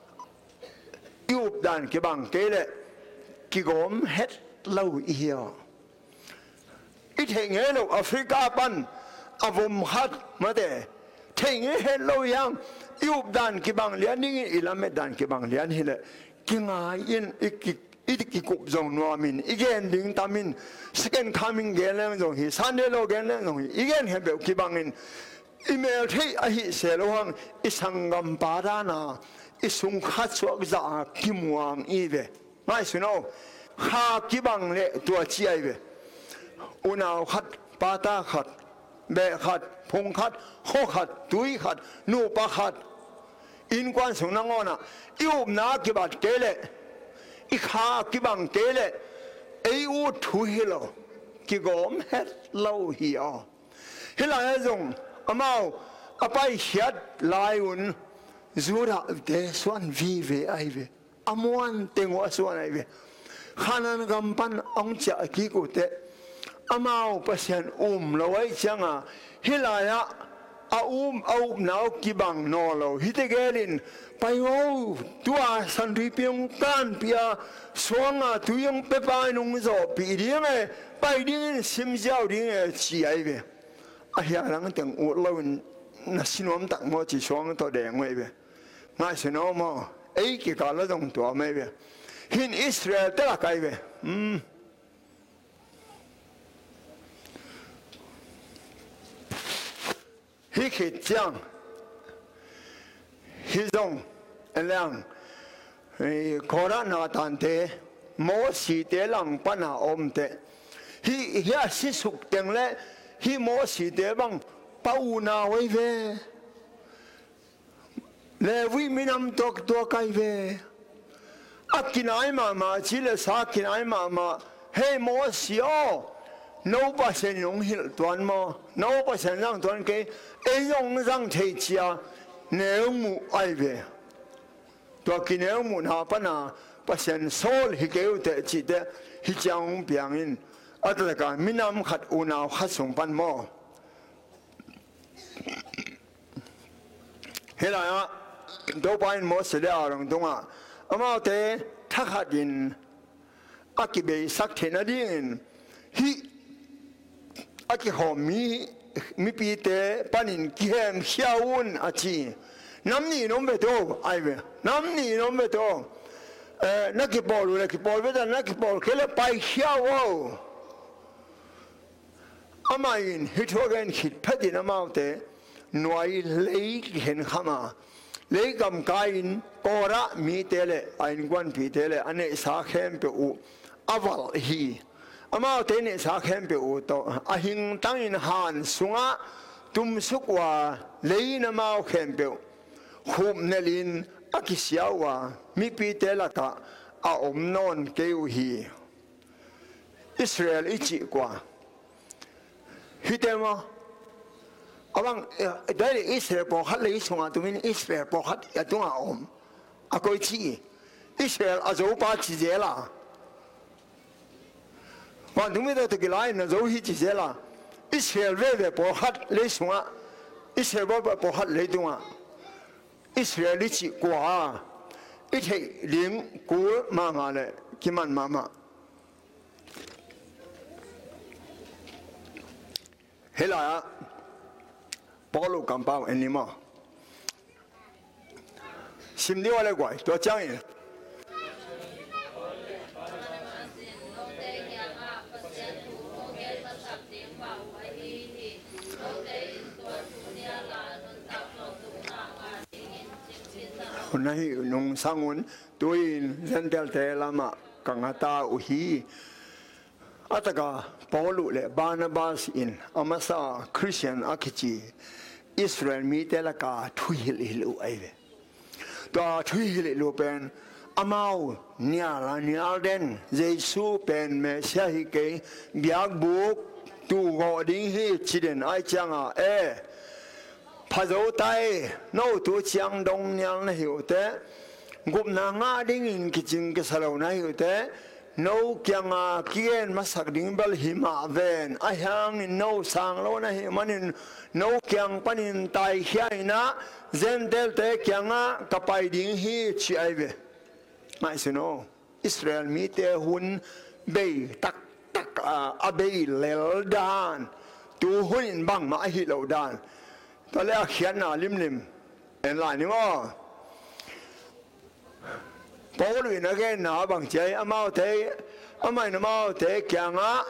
yêu đàn kỳ bằng cái lệ kỳ gom hết lâu yêu ít thể nghe lo Africa pan avum khat mà thế thể nghe hết lo yang yêu đàn cái bằng liền đi ilam đàn cái bằng liền hi lệ cái ngài in cái cục dòng noa min igen ding tamin second coming gelen dòng hi Sunday lo gelen dòng hi igen he be cái bằng in email thấy ahi se lo hang isangam parana isung khat suak za kimuang ive mai suno ha cái bằng lệ tua chi ai về unao khat pata khat be khat phong khat ho khat tui khat nu pa khat in quan sung na ngona yêu na ki bat kele i kha ki bang kele ei u thu hi lo ki gom het lo hi a hi la zong amao apai hiat lai un zura de swan vi ve ai ve amwan tengo swan ai ve khanan gampan ong cha ki ku te amao pasien lo ai changa hilaya au nau ki bang no lo hitegelin pai o tua san ri piong kan pia songa tuyong pe pai nung zo pi ding e pai ding sim jiao ding e chi ai ve a hia lang teng u lo na sinom tak mo chi song to de ngoi ve ngai sino mo ei ki ka lo dong to me ve hin Israel te la kai ve hi khit chang hi zong lang kora na tan te mo si te lang pa na om te hi hi si suk teng le hi mo si te bang pau na wei ve le wi minam tok to kai ve akinai ma chi le sa kinai ma he mo si o no pa sen yong hil tuan mo no pa sen lang tuan ke e yong rang thei chia neu mu ai ve to ki neu mu na pa na pa sen sol hi ke u te chi te hi chang piang in atla ka minam khat u na khat sung pan mo hela ya do pain mo se le arang donga ama te thakhat in akibe sak thena din hi aki ho mi pi te panin kiem hiaun achi namni nombe to aive namni nombe to naki pol veda naki pol kele pai hiawo amain hitogen hit padin amaute noi lei hen khama lei kam kain kora mi tele ain gwan pi tele ane sa khem pe u aval hi amao te ne sa khem pe u to ahing tangin han sunga tum sukwa leina mau khem pe khum nelin akisiawa mi pi telaka a omnon keu hi Israel ichi kwa hitema abang dari Israel po khat le sunga tumin Israel po khat atunga om akoi chi Israel azo pa chi jela wan dumi da te lai na zo hi chi jela Israel ve po khat le sunga Israel po khat le tunga Israel chi kwa i thei ling ku ma nga le kiman mama hela Paulo kampau enima simdi wale kwai to chang yin nahi nung sangun tuin zentel te lama kangata uhi ataka Paulo le Barnabas in amasa Christian akichi Israel mi telaka thuil hilu aive to thuil lu pen amau nial den Jesu pen me shahi ke biak buk tu go ding hi chiden ai changa phazo tai no tu chiang dong nyang na hiu te gup na nga ding in kiching ke salo na hiu te no kyanga kien masak ding bal hima ven ahang no sang lo na hi manin no kyang panin tai hiaina zendel te kyanga kapai ding hi chi aive mai sino Israel mi te hun be tak abei lel dan tu hunin bang ma hi lo dan to le khian na lim en la ni mo Paul in again na bang chai amao te amai na mau te kyang a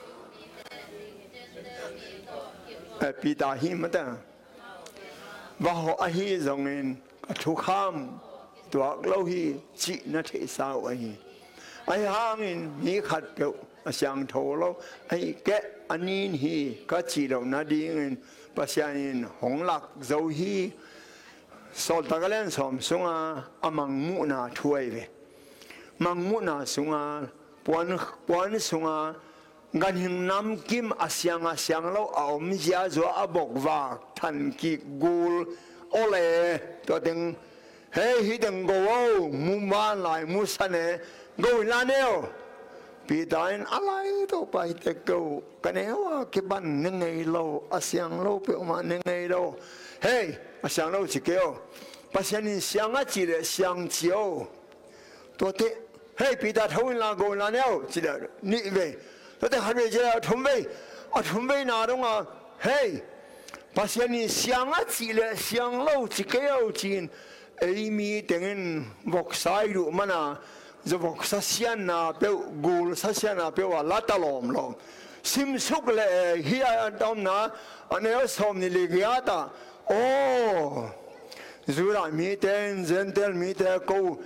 pi ta hi ma ta wa ho a hi zong in thu kham tua lâu hi chỉ nó thể sao ấy ai hang in mi khát biểu sang thổ lâu ai cái anh in hi có chỉ đâu na đi in bác sĩ in hong lạc dấu hi sau ta cái lên xóm xuống mang mu na thui về mang mu na xuống buồn xuống gan hình nam kim sang lâu ông gia zo bọc và thành kỳ gul ole to tiếng hey hi đừng go mu man lại mu sane go la neo pi tain alai to pai te go kaneo ke ban ngai lo asyang lo pe ma ngai lo hey asyang lo chi keo pasian siang a chi le siang chiao to te hey pi ta thoi la go la neo chi le ni ve to te har ve je thum ve na dong a hey pasian siang a chi le siang lo chi keo chin ấy mi tiếng vọc sai đủ mà na giờ vọc sa xian na bêu gul sa xian na bêu là ta lom sim suk le hi dom na anh ấy xóm ni ligia ta ô zura mi ten zentel mi te câu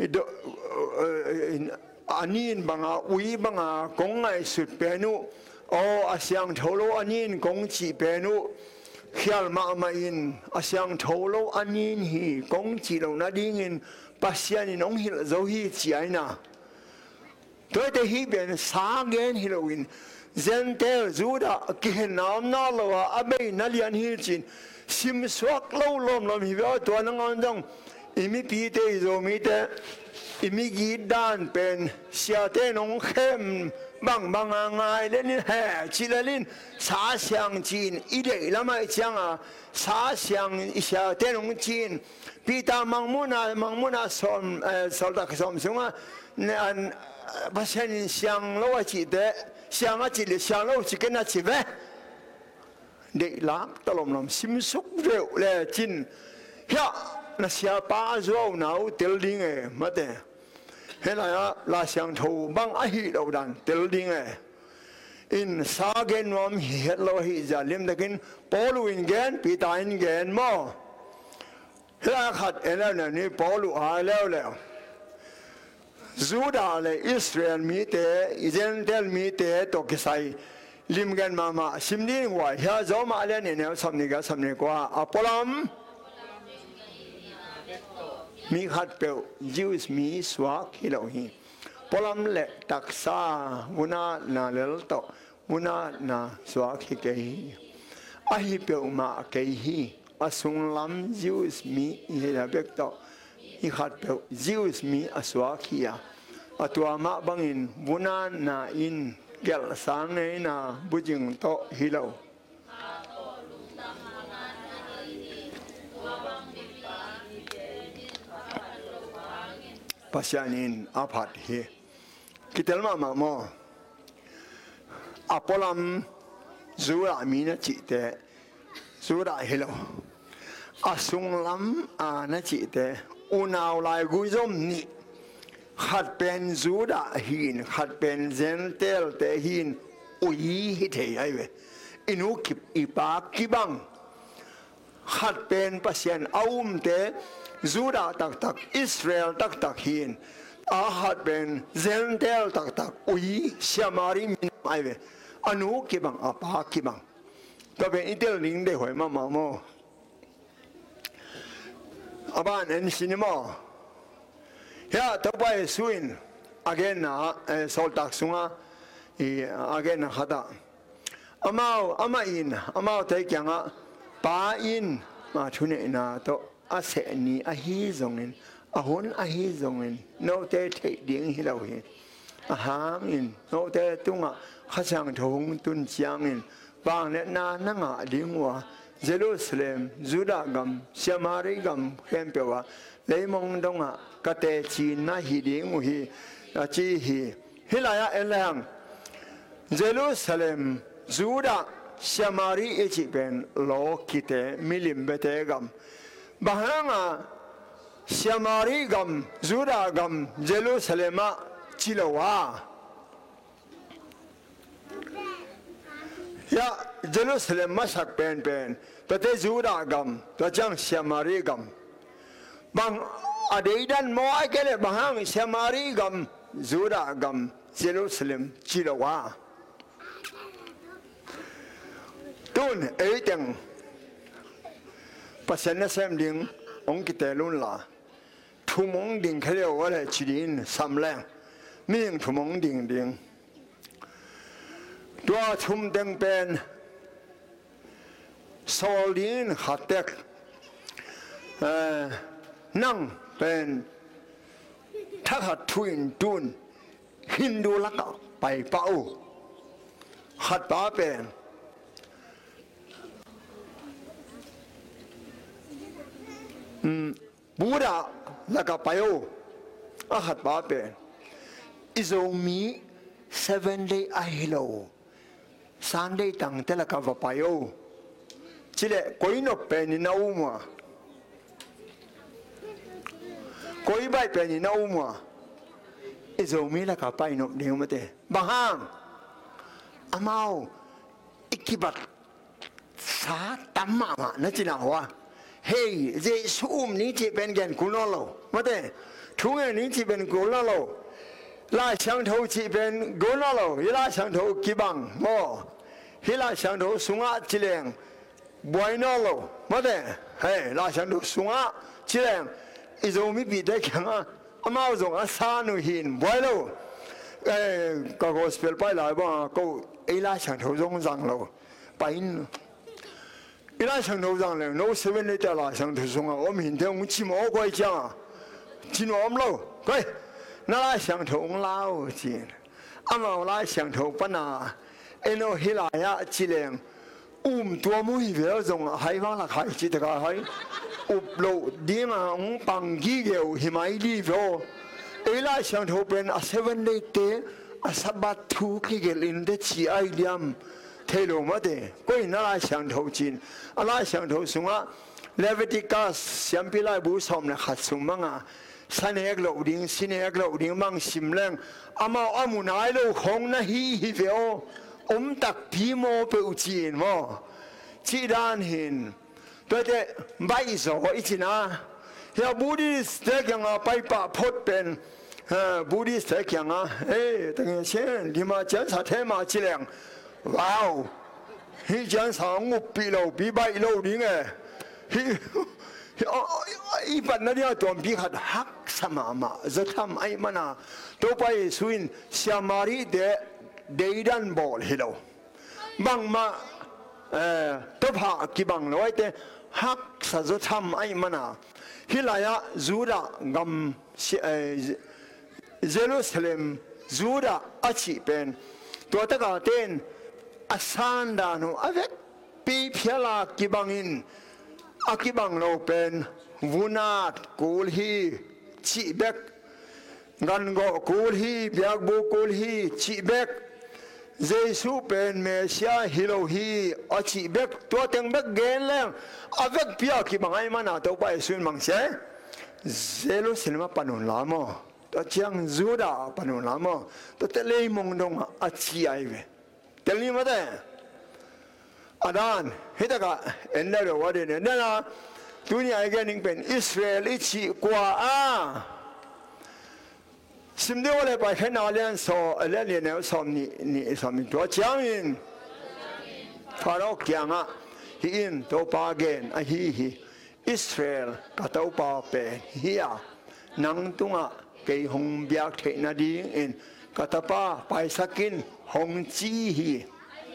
anin banga ui banga công ngay sụt benu ô asyang tholo anin công chỉ benu khial ma in asyang tholo anin hi kong chi lo na ding in pasian in ong hil zo hi chi ai na to te hi ben sa gen hiloin zentel zuda ki nam na lo a be na lian hi chin sim swak lo lom hi ba to na ngon dong imi pi te zo mi te imi gi dan pen sia te nong khem bang ngai lên hè chỉ là lên xá xiang chín ít đấy lắm ai chăng xá xiang xia tên ông chín pi ta mang muốn sol ta som xuống bác sĩ xiang lâu chỉ để xiang chỉ là xiang lâu chỉ cái nào chỉ về để lắm ta lom sim súc rượu là chín ya na xia ba rượu nào tiêu đi nghe mà thế hiện nay là sang thầu băng ai đâu đàn tiêu đi nghe in sa gen nom hiệt lo hi za lim dakin polu in gen pita in gen mo la khat ena ni polu a leo Juda le Israel mi te Israel mi te to kisai lim gen mama simni wa ya zo ma le ne ne samni kwa apolam mi khát bèo Jews mi swak hilau hi polam le taksa muna na lel to muna na swak hi ke hi ahi bèo ma ke hi asung lam Jews mi hi bek to hi khát bèo Jews mi aswak hi ya atua ma bangin muna na in gel sang nei na bujing to hilau pasianin apat hi kitel ma mo apolam zura mina chite zura hilo asung lam ana chite unaw lai guizom ni khat pen zura hin khat pen zentel te hin ui hi the ai we inu kip ipa kibang khat pen pasian te Juda tak Israel tak hin ahat ben zentel tak ui siamari min aive anu kibang apa kibang to ben itel ning de hoi ma mo aban en sinimo ya to bai suin again na sol tak sunga again hada amau te kyanga pa in ma thune na to ase ni ahi zongin ahon ahi zongin no te te ding hilau hi ahang in no te tunga khasang thong tun chiang in bang le na nga dingwa Jerusalem Juda gam Samari gam kempewa leimong donga kate chi na hi ding hi chi hi hilaya elang Jerusalem Juda Shamari ichi ben lo kite milim bete gam bahanga Shamari gam Juda gam Jerusalema chilawa ya Jerusalem masak pen tote Juda gam tojang Shamari gam bang adeidan mo akele bahang Shamari gam Juda gam Jerusalem chilawa Tun eiteng pasena sem ding ong kitelun la thumong ding khaleo wala chidin samlang ming thumong ding tua thum deng pen solin hatek nang pen thakhat thuin tun hindu laka pai pau hat pa pen Buddha laka payo ahat bape izomi 7 day ahilo Sunday tang telaka vapayo chile koino peni na umwa koi bai peni na umwa izomi laka paino niumate bahang amao ikibat sa tamma na chinawa Hey, they soon need to ben gan kunolo. Mate, Tunga need to ben gololo. La Shang Ho Chi ben gololo, Hila Shang Ho Kibang, more. Hila Shang Ho Sunga Chilang, Buenolo. Mate, hey, La Shang Ho Sunga Chilang is only be taken a mouse on a son hin, Buelo. Go spell by Lava, go Ela Shang Ho Zanglo. Pain. Ila sang đầu rằng là nấu 7 day là sang thủ sung à, ông hiện theo ông chim ó quay chăng à, chim ôm lâu, coi, nó là sang thủ ông lao chứ, mà là sang thủ bên à, nó hi lại á chỉ là tua mũi về dùng hai vang là khai chỉ được hai, lộ đi mà ông bằng ghi đều hi mai đi vô, ila sang thủ bên à 7 day te, à sabat thu cái cái linh để chỉ ai điểm thế lo mà thế, coi nó là sang thủ chín, là sang thủ sung á, Leviticus xem pi lại bù xóm này khát sung mang à, san ek lâu điên, xin ek lâu điên mang sim leng, mà amun ai lâu không na hi về tắc pi mô bêu chín mà, chỉ đan hin, tôi thế bay rồi ít na, ya Buddhist thế keng à bay pa phốt pen, Buddhist thế keng à, từng xem đi mà chân sát thế mà chỉ leng. Wow, hi chẳng sang ngục bị bay lâu đi nghe, hi bạn nó đi tuần bị hạt hắc sama mà, rất tham ai mà na, tôi bay suin Shamari để đan bol hi đâu, bằng mà, tôi phá kỳ bằng nói thế hắc sa rất tham ai mà na, hi lại Juda gam Jerusalem Juda achi pen, tôi ta cả tên Asanda no avec pi phiala kibangin akibang lo pen vunat kulhi chi bek gan go kulhi biak bu kulhi chi bek Jesu pen mesia hilo hi achi bek to teng bek gen leng avec pia kibangai mana to pai sun mang se zelo sinema panun lamo to chiang Juda panun lamo to tele mong dong achi ai ve Tell me what Adan, Hitaka, and never what in it. Then, Dunia getting pen Israel, Ichi, Kwa. Simdole by Henalian saw a lady some to a Chiang Farok Yanga, he in Topa again, a he Israel, Katopa pe, here, Nang Tunga, Kay Hong Biak Nadi in Katapa, Paisakin. Hong chi hi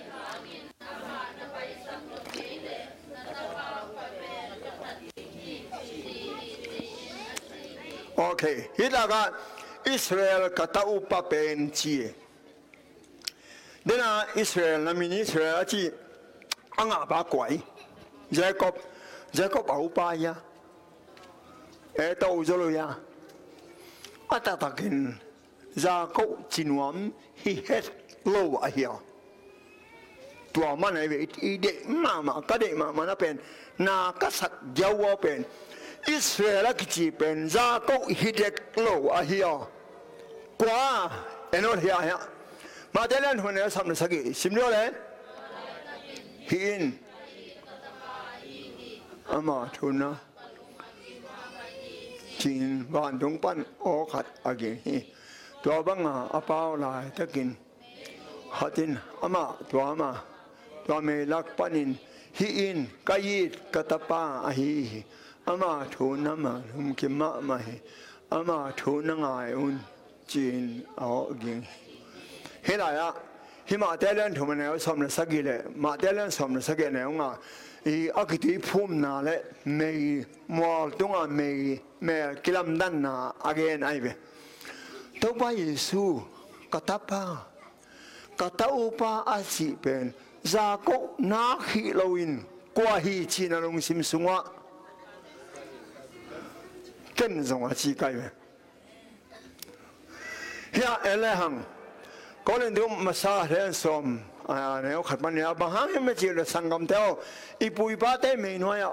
Okay, hilaga Israel kata upa pen chi dena Israel na min Israel chi anga ba kwai Jacob au pa ya to zolo ya atatakin Jacob chinuam he had low a here ตัวมันไอ้เด็กมาก็เด็กมานะเป็นนากษัตริย์ยาวเป็นอิสราเอลกิจเป็นซาโกฮิเดกโลอาฮิยกว่าเอ็นโอเฮียมาเดลันหัวเนี่ยสำนึกสักกี่สิบเดือนเลยฮินอามาทุนนะจีนบ้านตรงปั้นโอขัดอากินตัวบังอาเปล่าลายตะกินขัดินอามาตัวเมลักปันินฮินกายิดกตปาอาฮิอามาทุนอามาลุมกิมะมาฮิอามาทุนงายอุนจีนเอากินเฮลายะฮิมาเตลันทุมันเอาสมรสกิเลมาเตลันสมรสกิเลงาอีอักติภูมินาเลเมย์มัวตุงเมย์กิลัมดันนาอาเกนไอเบตัวพระเยซูกตาปากตาอุปาอาศิเป็นจาก็นาฮิโลวินกว่าฮิจีนลงซิมสุงะเก่งจังว่าจีไกเบเฮียเอเลหังก็เลยดูมาซาเรนสมเนี่ยขัดมันเนี่ยบางครั้งไม่เจอสังคมเท่าอีปุยป้าเต้ไม่น้อย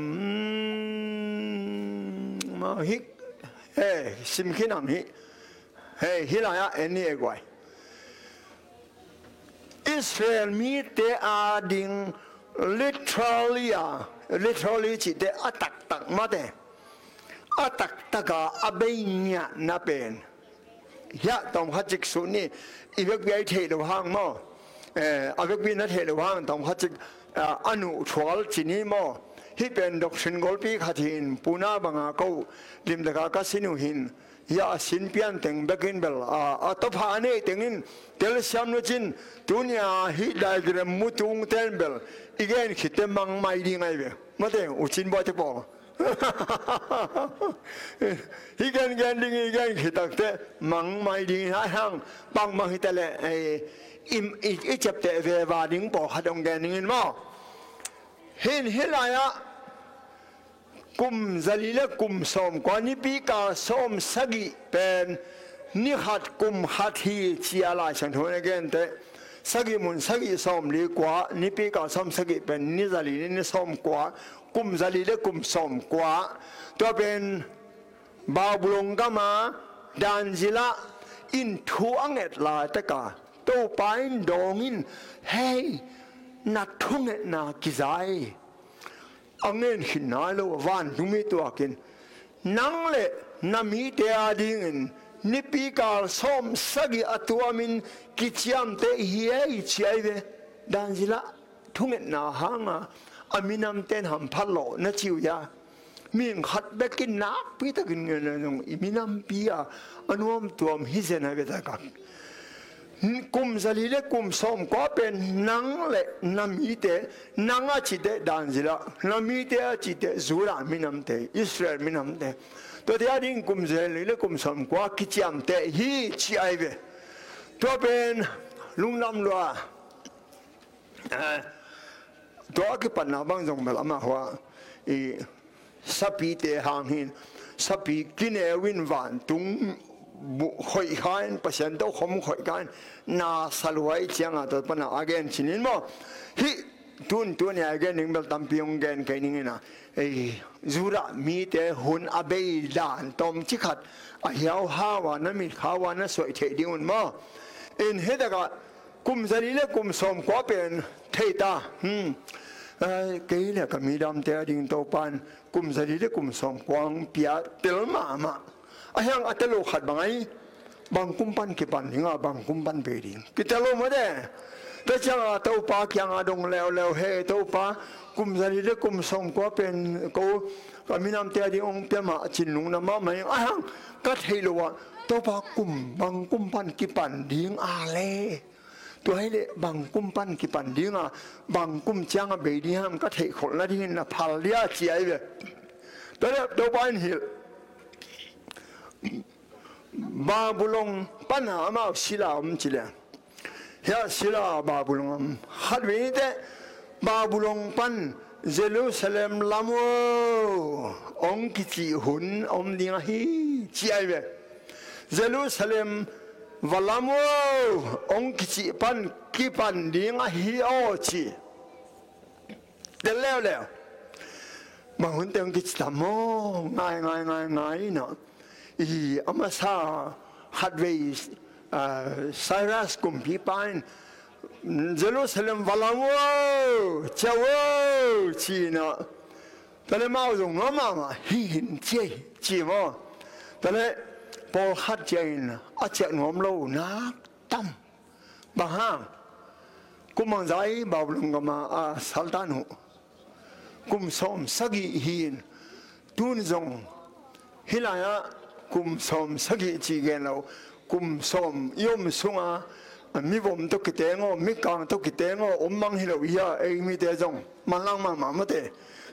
มาฮิสิมขินามฮิลายะเอ็นนี่เองไว้อิสราเอลมีเตอาดิง literally จิตเตอตักมาเตอตักอาเบียนับเป็นยะต้องขัดจิกสุนีอีเวกบีไอเทลวางมั้งอาเวกบีนัทเทลวางต้องขัดจิกอนุชวลจินีมั้งที่เป็นดอกชินกอลปีขัดหินปูนาบังอากูริมตะกากัสินุหินยาสินเปียนแต่งเบกินเบลตบหานี่แต่งินเทลเซียมโนจินตุนียฮิไดกรมมุตุงเทนเบลอีกอย่างคิดเต็มมังไม่ดีไงเว้ยมาเตงอุจินบ่จะบอกอีกอย่างดิ้งอีกอย่างคิดตั้งแต่มังไม่ดีนะฮังบางมังฮิตเลยอีเจ็บแต่เววาดิ้งบอกฮัดองแกนิ่งมั้งเห็นเฮลายะกุมซาลีเลกุมสมกว่านิปิกาสมสกิเป็นนิหัดกุมหัดฮีจีอาลาฉันทุนเกนเตสกิมุนสกิสมลีกว่านิปิกาสมสกิเป็นนิซาลีนิสมกว่ากุมซาลีเลกุมสมกว่าตัวเป็นบาบุลงกามาดันจิละอินทัวงเอ็ดลาตะกาตัวไปดองอินเฮ้นัดทุ่งเอ็ดนากิใจอังเงินหินน้อยแล้ววันทุมีตัวกินนังเล่นามีเตียดิ่งนิปิกาสมสกิอตัวมินกิจยามเตเฮียเชียเวดันจิละทุ่งเอ็ดนาหางอามินามเต้นหำพัลโลนัชิวยามีนขัดเบกินนักพิตากินเงินนงอิมินามปียอนุมตัวมฮิเซนให้เวตากันกุมซาลีเลกุมสมก็เป็นนังเล่นามีเตนังอาจิเตดันจิละนามีเตอาจิเตจูรามินามเตอิสราเอลมินามเตตัวเดียดิ้งกุมซาลีเลกุมสมก็กิจยามเตฮีชีไอเวตัวเป็นลุงลำลัวตัวกี่ปัญหาบางจงเบลามาหัวสับปีเตหางหินสับปีกินเอวินวันตุงหอยกันเปอร์เซ็นต์ตัวขมหอยกันน่าสลวยเชียงอ่ะตัวปัญหาอาเกนชินินมั้งฮิตุนเนี่ยอาเกนหนึ่งเบลตั้มพิองเกนแค่นี้นะจูระมีแต่หุ่นอาเบยดานตอมจิขัดอาเหี้ยวฮาวานะมีฮาวานะสวยเทดิมันมั้งเฮดกะกุมซาลีเลกุมสมก็เป็นเทตาเกย์เนี่ยก็มีดำเตะดิ่งโตปันกุมซาลีเลกุมสมกวางเปียเตลมาอายังอัตโลขัดบางไงบางกุมปันกี่ปันหิงบางกุมปันเบดิ่งกิตโลมาเด้แต่จังโตปายังดงแล้วเฮโตปากุมซาลีเลกุมสมก็เป็นก็มีน้ำเตะดิ่งองเปียมาจินลุงน้ำมาไม่อายังก็เทโลวะโตปากุมบางกุมปันกี่ปันดิ่งอาเลตัวให้เลยบางกุมปันกี่ปันดิ่งบางกุมจังเบดิ่งก็เทคนละดิ่งนะพัลเลียจีไอเวแต่แล้วโตปาอินฮิลบาบุลงปัญหามาศิลาจิเลเฮียศิลาบาบุลงฮัดวินเตบาบุลงปันเยรูซาเล็มลามูองกิจิหุนดิ่งฮีจีไอเวเยรูซาเล็ม valamu ong kichi pan ki pan ding a hi o chi de leo mà huấn tiếng cái chấm mô ngay nó ý ama sa hạt về Cyrus cùng phía bên Jerusalem valamu chào chi nó ta lấy mau dùng nó mà hình chi mà ta lấy Paul hát chơi nè ở chợ ngóm lâu nát tâm bằng ha cũng mang giấy bảo lùng mà Sultan hộ cũng xóm sagi hiền tuôn dòng hilaya cũng xóm sagi chỉ gen lâu cũng xóm yom sunga mi vom to kite ngo mi kang to kite ngo mang hilo ya ai mi te dòng malang ma ma te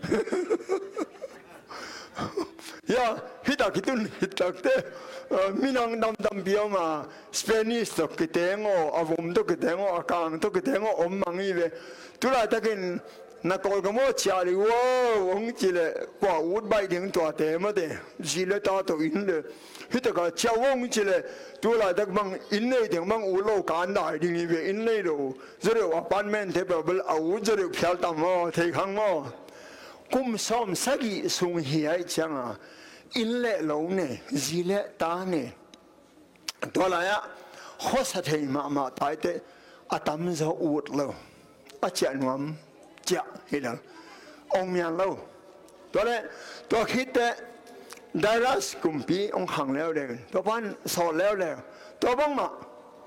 ya hita kitun hita te minang dam biao ma Spanish to kite ngo avom to kite ngo akang to kite ngo mang i ve tu la ta kin na ko ga mo chia li wo ong chi le kwa ud bai ding to te ma de ji le ta to in le hita ka chia wong chi le tu la ta bang in nei ding bang u lo kan dai ding i ve in nei lo zero apartment te bel au zero phial tam mo thei khang mo kum som sagi sung hi ai changa in le lo ne ji le ta ne to la ya ho sa thei ma tai te atam zo ut lo a cha nuam cha hi la ong mian lo to le to khit te Dairas kumpi ong hang leo de to pan so leo le to bang ma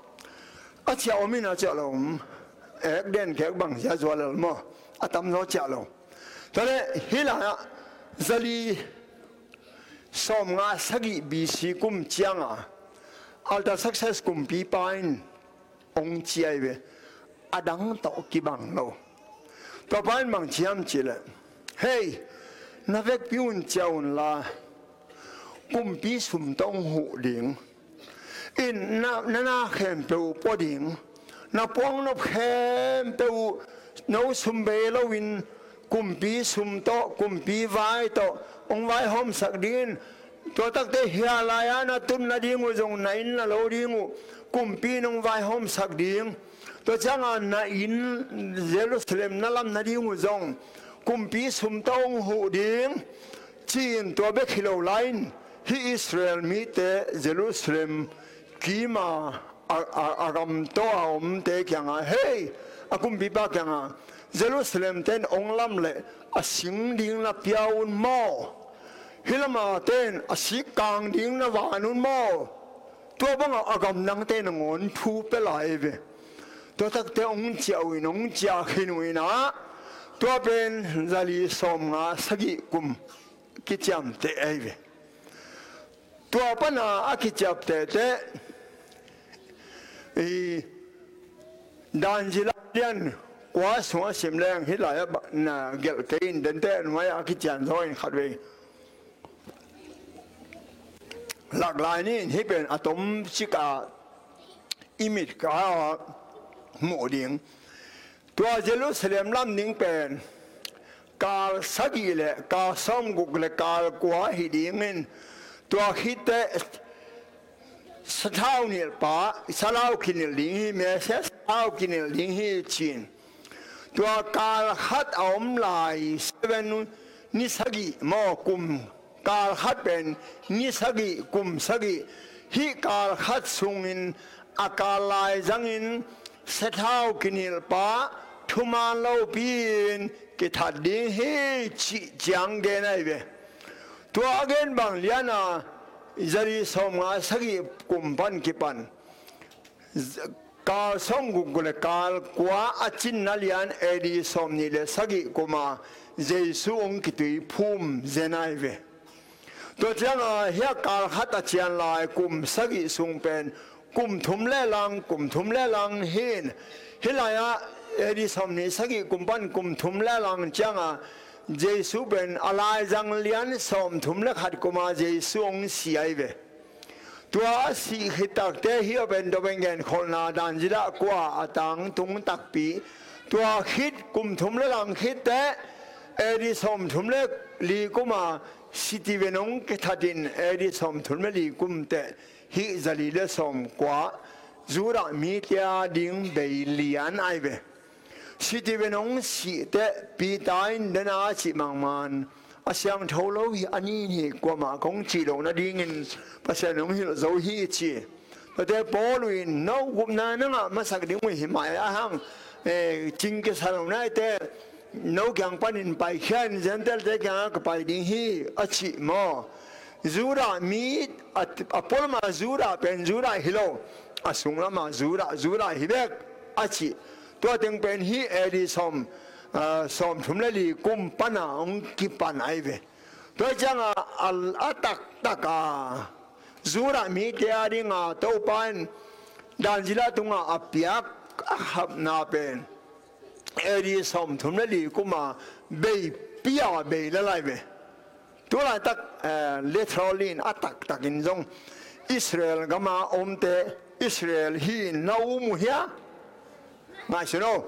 a cha o mi na cha lo ek den ke bang ja zo lo mo atam no cha lo to le hi la zali som nga sagi bc kum chianga alta success kumpi pain ong chiai ve adang to ki bang lo to pain mang chiam chile hey na vek piun chaun la kumpi sum tong hu ding in na khem to po ding na pong no khem to no sum be lo win kumpi sum to kumpi vai to ong vai hom sak din to tak te hia la ya na tun na ding u jong na in la lo ding u kumpi nong vai hom sak ding to changa na in Jerusalem na lam na ding u jong kumpi sum tong hu ding chin to be khilo line hi Israel mi te Jerusalem kima agam to om te kyanga hey akumpi ba kyanga Jerusalem ten ong lam le a sing ding na piaun mo hilama ten a sikang ding na wanun mo to bang agam nang ten ngon thu pe lai ve to tak te ong chiao in ong chia khinui na to ben zali som nga sagi kum ki cham te ai ve to pana akichap te e danjila lian quá xuống xiêm leng hết lại là gẹo tên đến tên mấy cái chàng thôi khát về lạc lại ní hết bên atom chỉ cả image cả mộ điện tua Jerusalem làm những bên cả sắc gì lệ cả sông gục lệ cả quá hi điện nên tua hít té sao nhiêu ba sao kinh linh mẹ sao kinh linh chínตัวการฮัดอมลายเป็นนิสกิมอกุมการฮัดเป็นนิสกิกุมสกิฮิการฮัดสุงินอากาลายจังินเสท้ากินิลปะทุมาโลปีนกิทัดดิ้งเฮจิจังเกนไอเวตัวเกนบางเลียนาจาริสมงาสกิกุมปันกิปันกาสงกุกเลกาลกว่าอาจินนัลยันเอดีสมนิเลสกิกุมาเจสุองกิตุยภูมิเจนายเวตัวเจ้าเฮียกาลฮัตอาจารย์ลายกุมสกิสุงเป็นกุมทุมเลลังกุมทุมเลลังเห็นเฮลายะเอดีสมนิสกิกุมปันกุมทุมเลลังจังเจสุเป็นอะไรจังเลียนสมทุมเลขัดกุมาเจสุองเสียเวตัวสิขิตักเตะเฮียเป็นตัวเป็นเงินคนนาดันจิระกว่าตังตุงตักปีตัวคิดกุมทุมเล็กคิดเตะเอดิสมทุมเล็กลีกุมาสิติเวนงกิทัดินเอดิสมทุมเล็กลีกุมเตะฮิจะลีเลสมกว่าจูระมีเตียดิ่งเบยเลียนไอเวสิที่เป็นองสิเตปีตายเดนาสิมังมันอาเซียงทั่วโลกอันนี้นี่กว่ามาของจีโร่นาดิ่งภาษาหนุ่มฮิโลโซฮิจีแต่พอลุยน้องกุมนานั่งมาสักดิ่งวิหิมายอาหังจิงกิสาลงนั่นแต่น้องยังปันินไปแค่นี้จันเตลแต่ยังก็ไปดิ่งฮิอาชิมอจูระมีอพอลมาจูระเป็นจูระฮิโลอาสุงละมาจูระฮิเบกอาชิตัวเต็งเป็นฮิเอดีสมทุมเลลีกุมปนาองกิปันไอเวตัวจังอัลอัตักจูระมีเดียดิงาตัวปันดันจิลาตุงอภิยักหับนาเป็นเอดีสมทุมเลลีกุมาเบยปิยาเบยละไลเวตัวละตักเลทรอลินอัตักอินจงอิสราเอลก็มาอมเตอิสราเอลฮีนาอูมุฮียมาชิโน่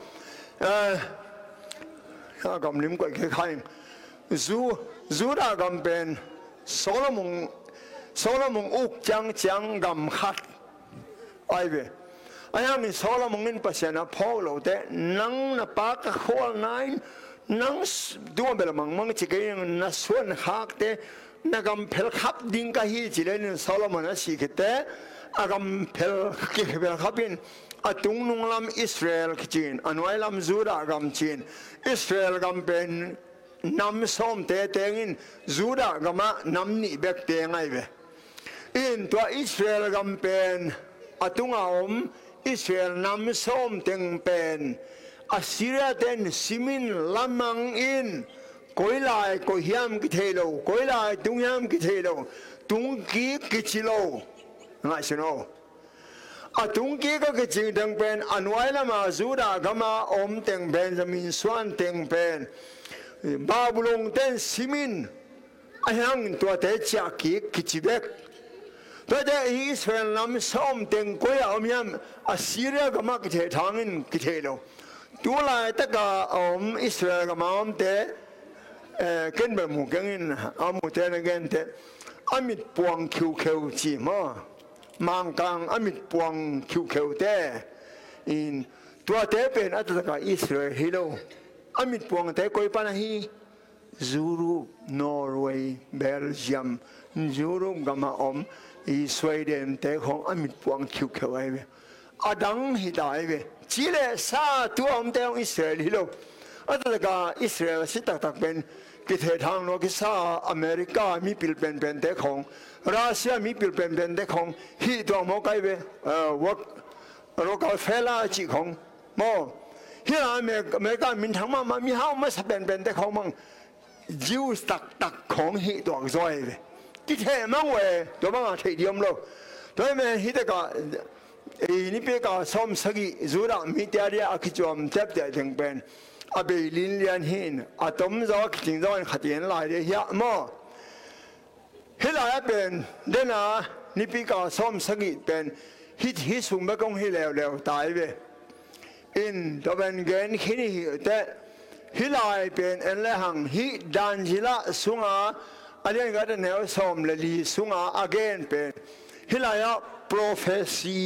กำลิมก็แค่ใครจูดากำเป็นโซโลมอนอุกจังกำขัดไอเวไอ้ยังมีโซโลมอนอินปัสยานะพอเราแต่นังนับปากโคลนายนังดูมันเป็นมังจิกยังนัสวนหักแต่นักำเพลขับดิ้งกะฮีจิเลนโซโลมอนนัสิกแต่อากำเพลกิเพลขับอินอาตุงนุงลำอิสราเอลจีนอันไว้ลำจูดากำจีนอิสราเอลกำเป็นนำส้มเตงินจูดากำมานำนี่เบกเตงไงเวอินตัวอิสราเอลกำเป็นอาตุงอาอมอิสราเอลนำส้มเตงเป็นอาซิเรียเตนซิมินลำมังอินกุยลายกุยามกิเทโลกุยลายตุงยามกิเทโลตุงกีกิชิโลง่ายสิโนอาตุงกีก็คือจิงเต็งเป็นอันไว้ละมาจูดากามาอมเต็งเป็นจะมีสวนเต็งเป็นบาบุลงเต็นซิมินอันยังตัวเตจักกีกิจิเบกตัวเตอิสราเอลนำส้มเต็งกุยอมยามอาซีเรียกามากิเททางินกิเทโลตัวลายตะกาอมอิสราเอลกามาอมเตเกินแบบหมู่กันอามุเตนเกินเตอามิดปวงคิวจีมามังกังอามิดปวงคิวเตอินตัวเตเป็นอัตตะกาอิสราเอลฮิโลอามิดปวงเตกุยปานาฮีจูรุนอร์เวย์เบลเยียมจูรุกามาอมสวีเดนเตของอามิดปวงคิวไอเวอดังฮิตาไอเวจิเลซาตัวอมเตของอิสราเอลฮิโลอัตตะกาอิสราเอลสิตักเป็นกิเททางโลกิซาอเมริกามีปิลเป็นเตของรัสเซียมีปิลเป็นเตของฮีตัวโมกไอเววักโรกาเฟล่าจิของโมฮีอเมริกามินทั้งมามีห้ามาสเป็นเตของมังยิวตักของฮีตัวจอยเวกิเทมังเวตัวมังเทียมโลตัวเมฮีตะกานี่เป็นการสมสกิจูระมีเดียร์อาคิจวมเจ็บเดียถึงเป็นอาเบลินเลียนหินอาตมจอกจิงจอนขัดเย็นลายเดียมอเฮลายเป็นเดน่านี่เป็นการสมสกิเป็นฮิสุงเบกงฮิเลวตายเวอินตัวเป็นเกณฑ์ขินีแต่ฮิลายเป็นเอ็นเลหังฮิดันจิละสุงาอันนี้ก็จะแนวสมเลลีสุงาอเกนเป็นฮิลายโปรเฟสซี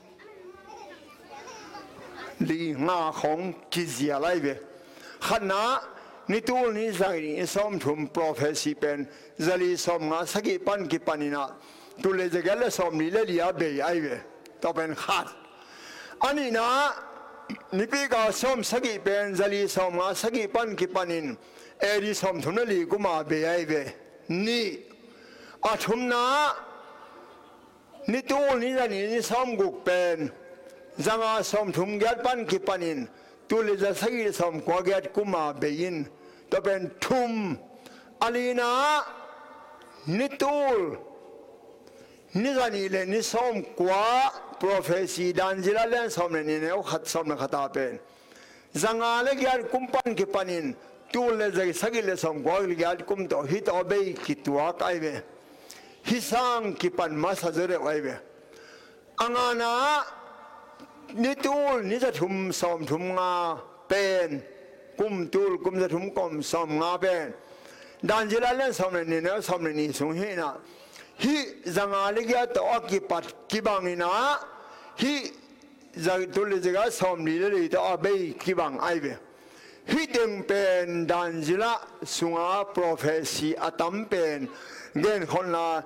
ลีงาของกิจอะไรเวขณะนิตูนิสัยนิสมทุมโปรเฟสซีเป็นจะลีสมงาสกิปันกิปันินาตุเลจะเกลสมลีเลลีอาเบยไอเวต่อเป็นขาดอันนี้นะนิพิกาสมสกิเป็นจะลีสมงาสกิปันกิปันินเอริสมทุนลีกุมาเบยไอเวนี่อาทุมนะนิตูนิสัยนิสมกุกเป็นจังอาสมทุมเกียรปันกิปันินตุลิจะสกิสมกว่าเกียรกุมาเบยินตัวเป็นทุมอาลีนานิตูลนิสัยเลนิสมกว่าโปรเฟสซีดันจิลาเลนสมเนี่ยเนี่ยขัดสมเนี่ยขัดตาเป็นจังอาเลเกียรกุมปันกิปันินตุลิจะสกิเลสมกว่าเกียรกุมตัวฮิตอเบยกิตัวกไอเวฮิสังกิปันมาสะเจริญไอเวอังอานานิตูลนิจะทุมสมทุมงาเป็นกุมตูลกุมจะทุมกมสมงาเป็นดันจิลาเล่นสมเนี่ยเนี่ยสมเนี่ยนี่สงเหนะ hi zangalia to akipat kibangina hi zagtuliga somli le to abe kibang aibe hi deng pen danjila sunga prophecy atam pen gen khona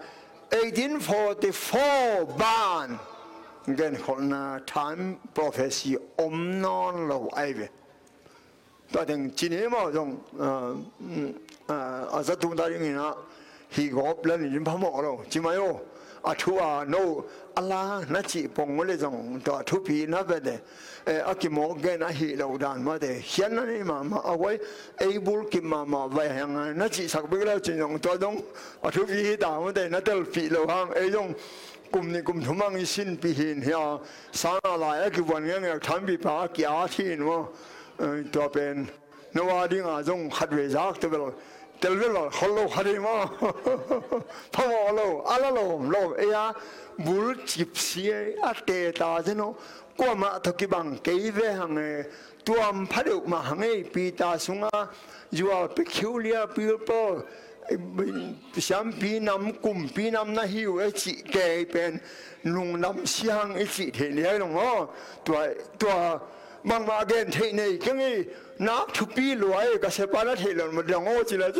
1844 ban gen khona time prophecy non lo aibe to deng jinemo jong azatung daringina hi gop lan yin phamo lo chimayo athua no Allah na chi pong le jong to thu pi na be de akimo gen a hi lo dan ma de hian na ni ma awai able ki ma va hang na chi sak be la chin jong to dong thu pi da ma de na tel pi lo hang e jong kum ni kum thumang sin pi hin ya sa la ki wan ngang tham bi pa ki a thin mo to pen no wa ding a jong khat we jak to bel tel bel hollo khari ma phamo lo ala lo ya bul chip si ate ta jeno ko ma to ki bang ke ve hang tuam phadu ma hang pi ta sunga you are peculiar people sam pi nam kum pi nam na hiu e chi ke pen nung nam siang e chi the le lo ngo to mang ma gen the nei ke ngi na thu pi loi ka se pa na the lo mo ngo chi la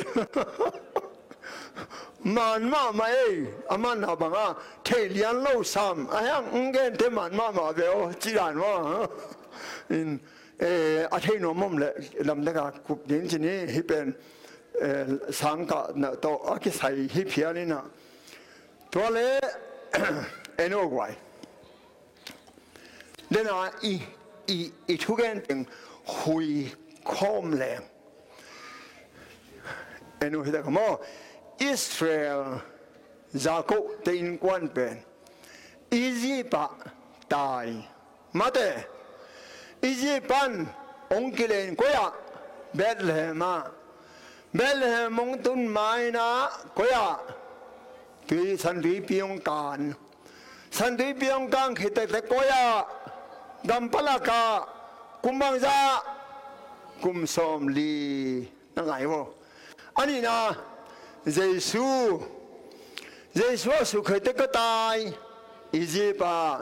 man ma mai aman ha banga the lian lo sam a yang ngen te man ma be o chi ran wa in a the no mom le lam da ka kup din chi ni hi pen sang ka na to a ki sai hi phia ni na to le eno gwai le na i thu gen ting hui khom le eno hi da ka mo Israel Jacob tin quan pen Egypt tai mate Egypt ông kilen koya Bethlehem mong tun mai na koya tùy san tùy piong kan khite te koya dampalaka kumbangza kumsom li na ngai mo ani na Giêsu su khite ko tai Egypt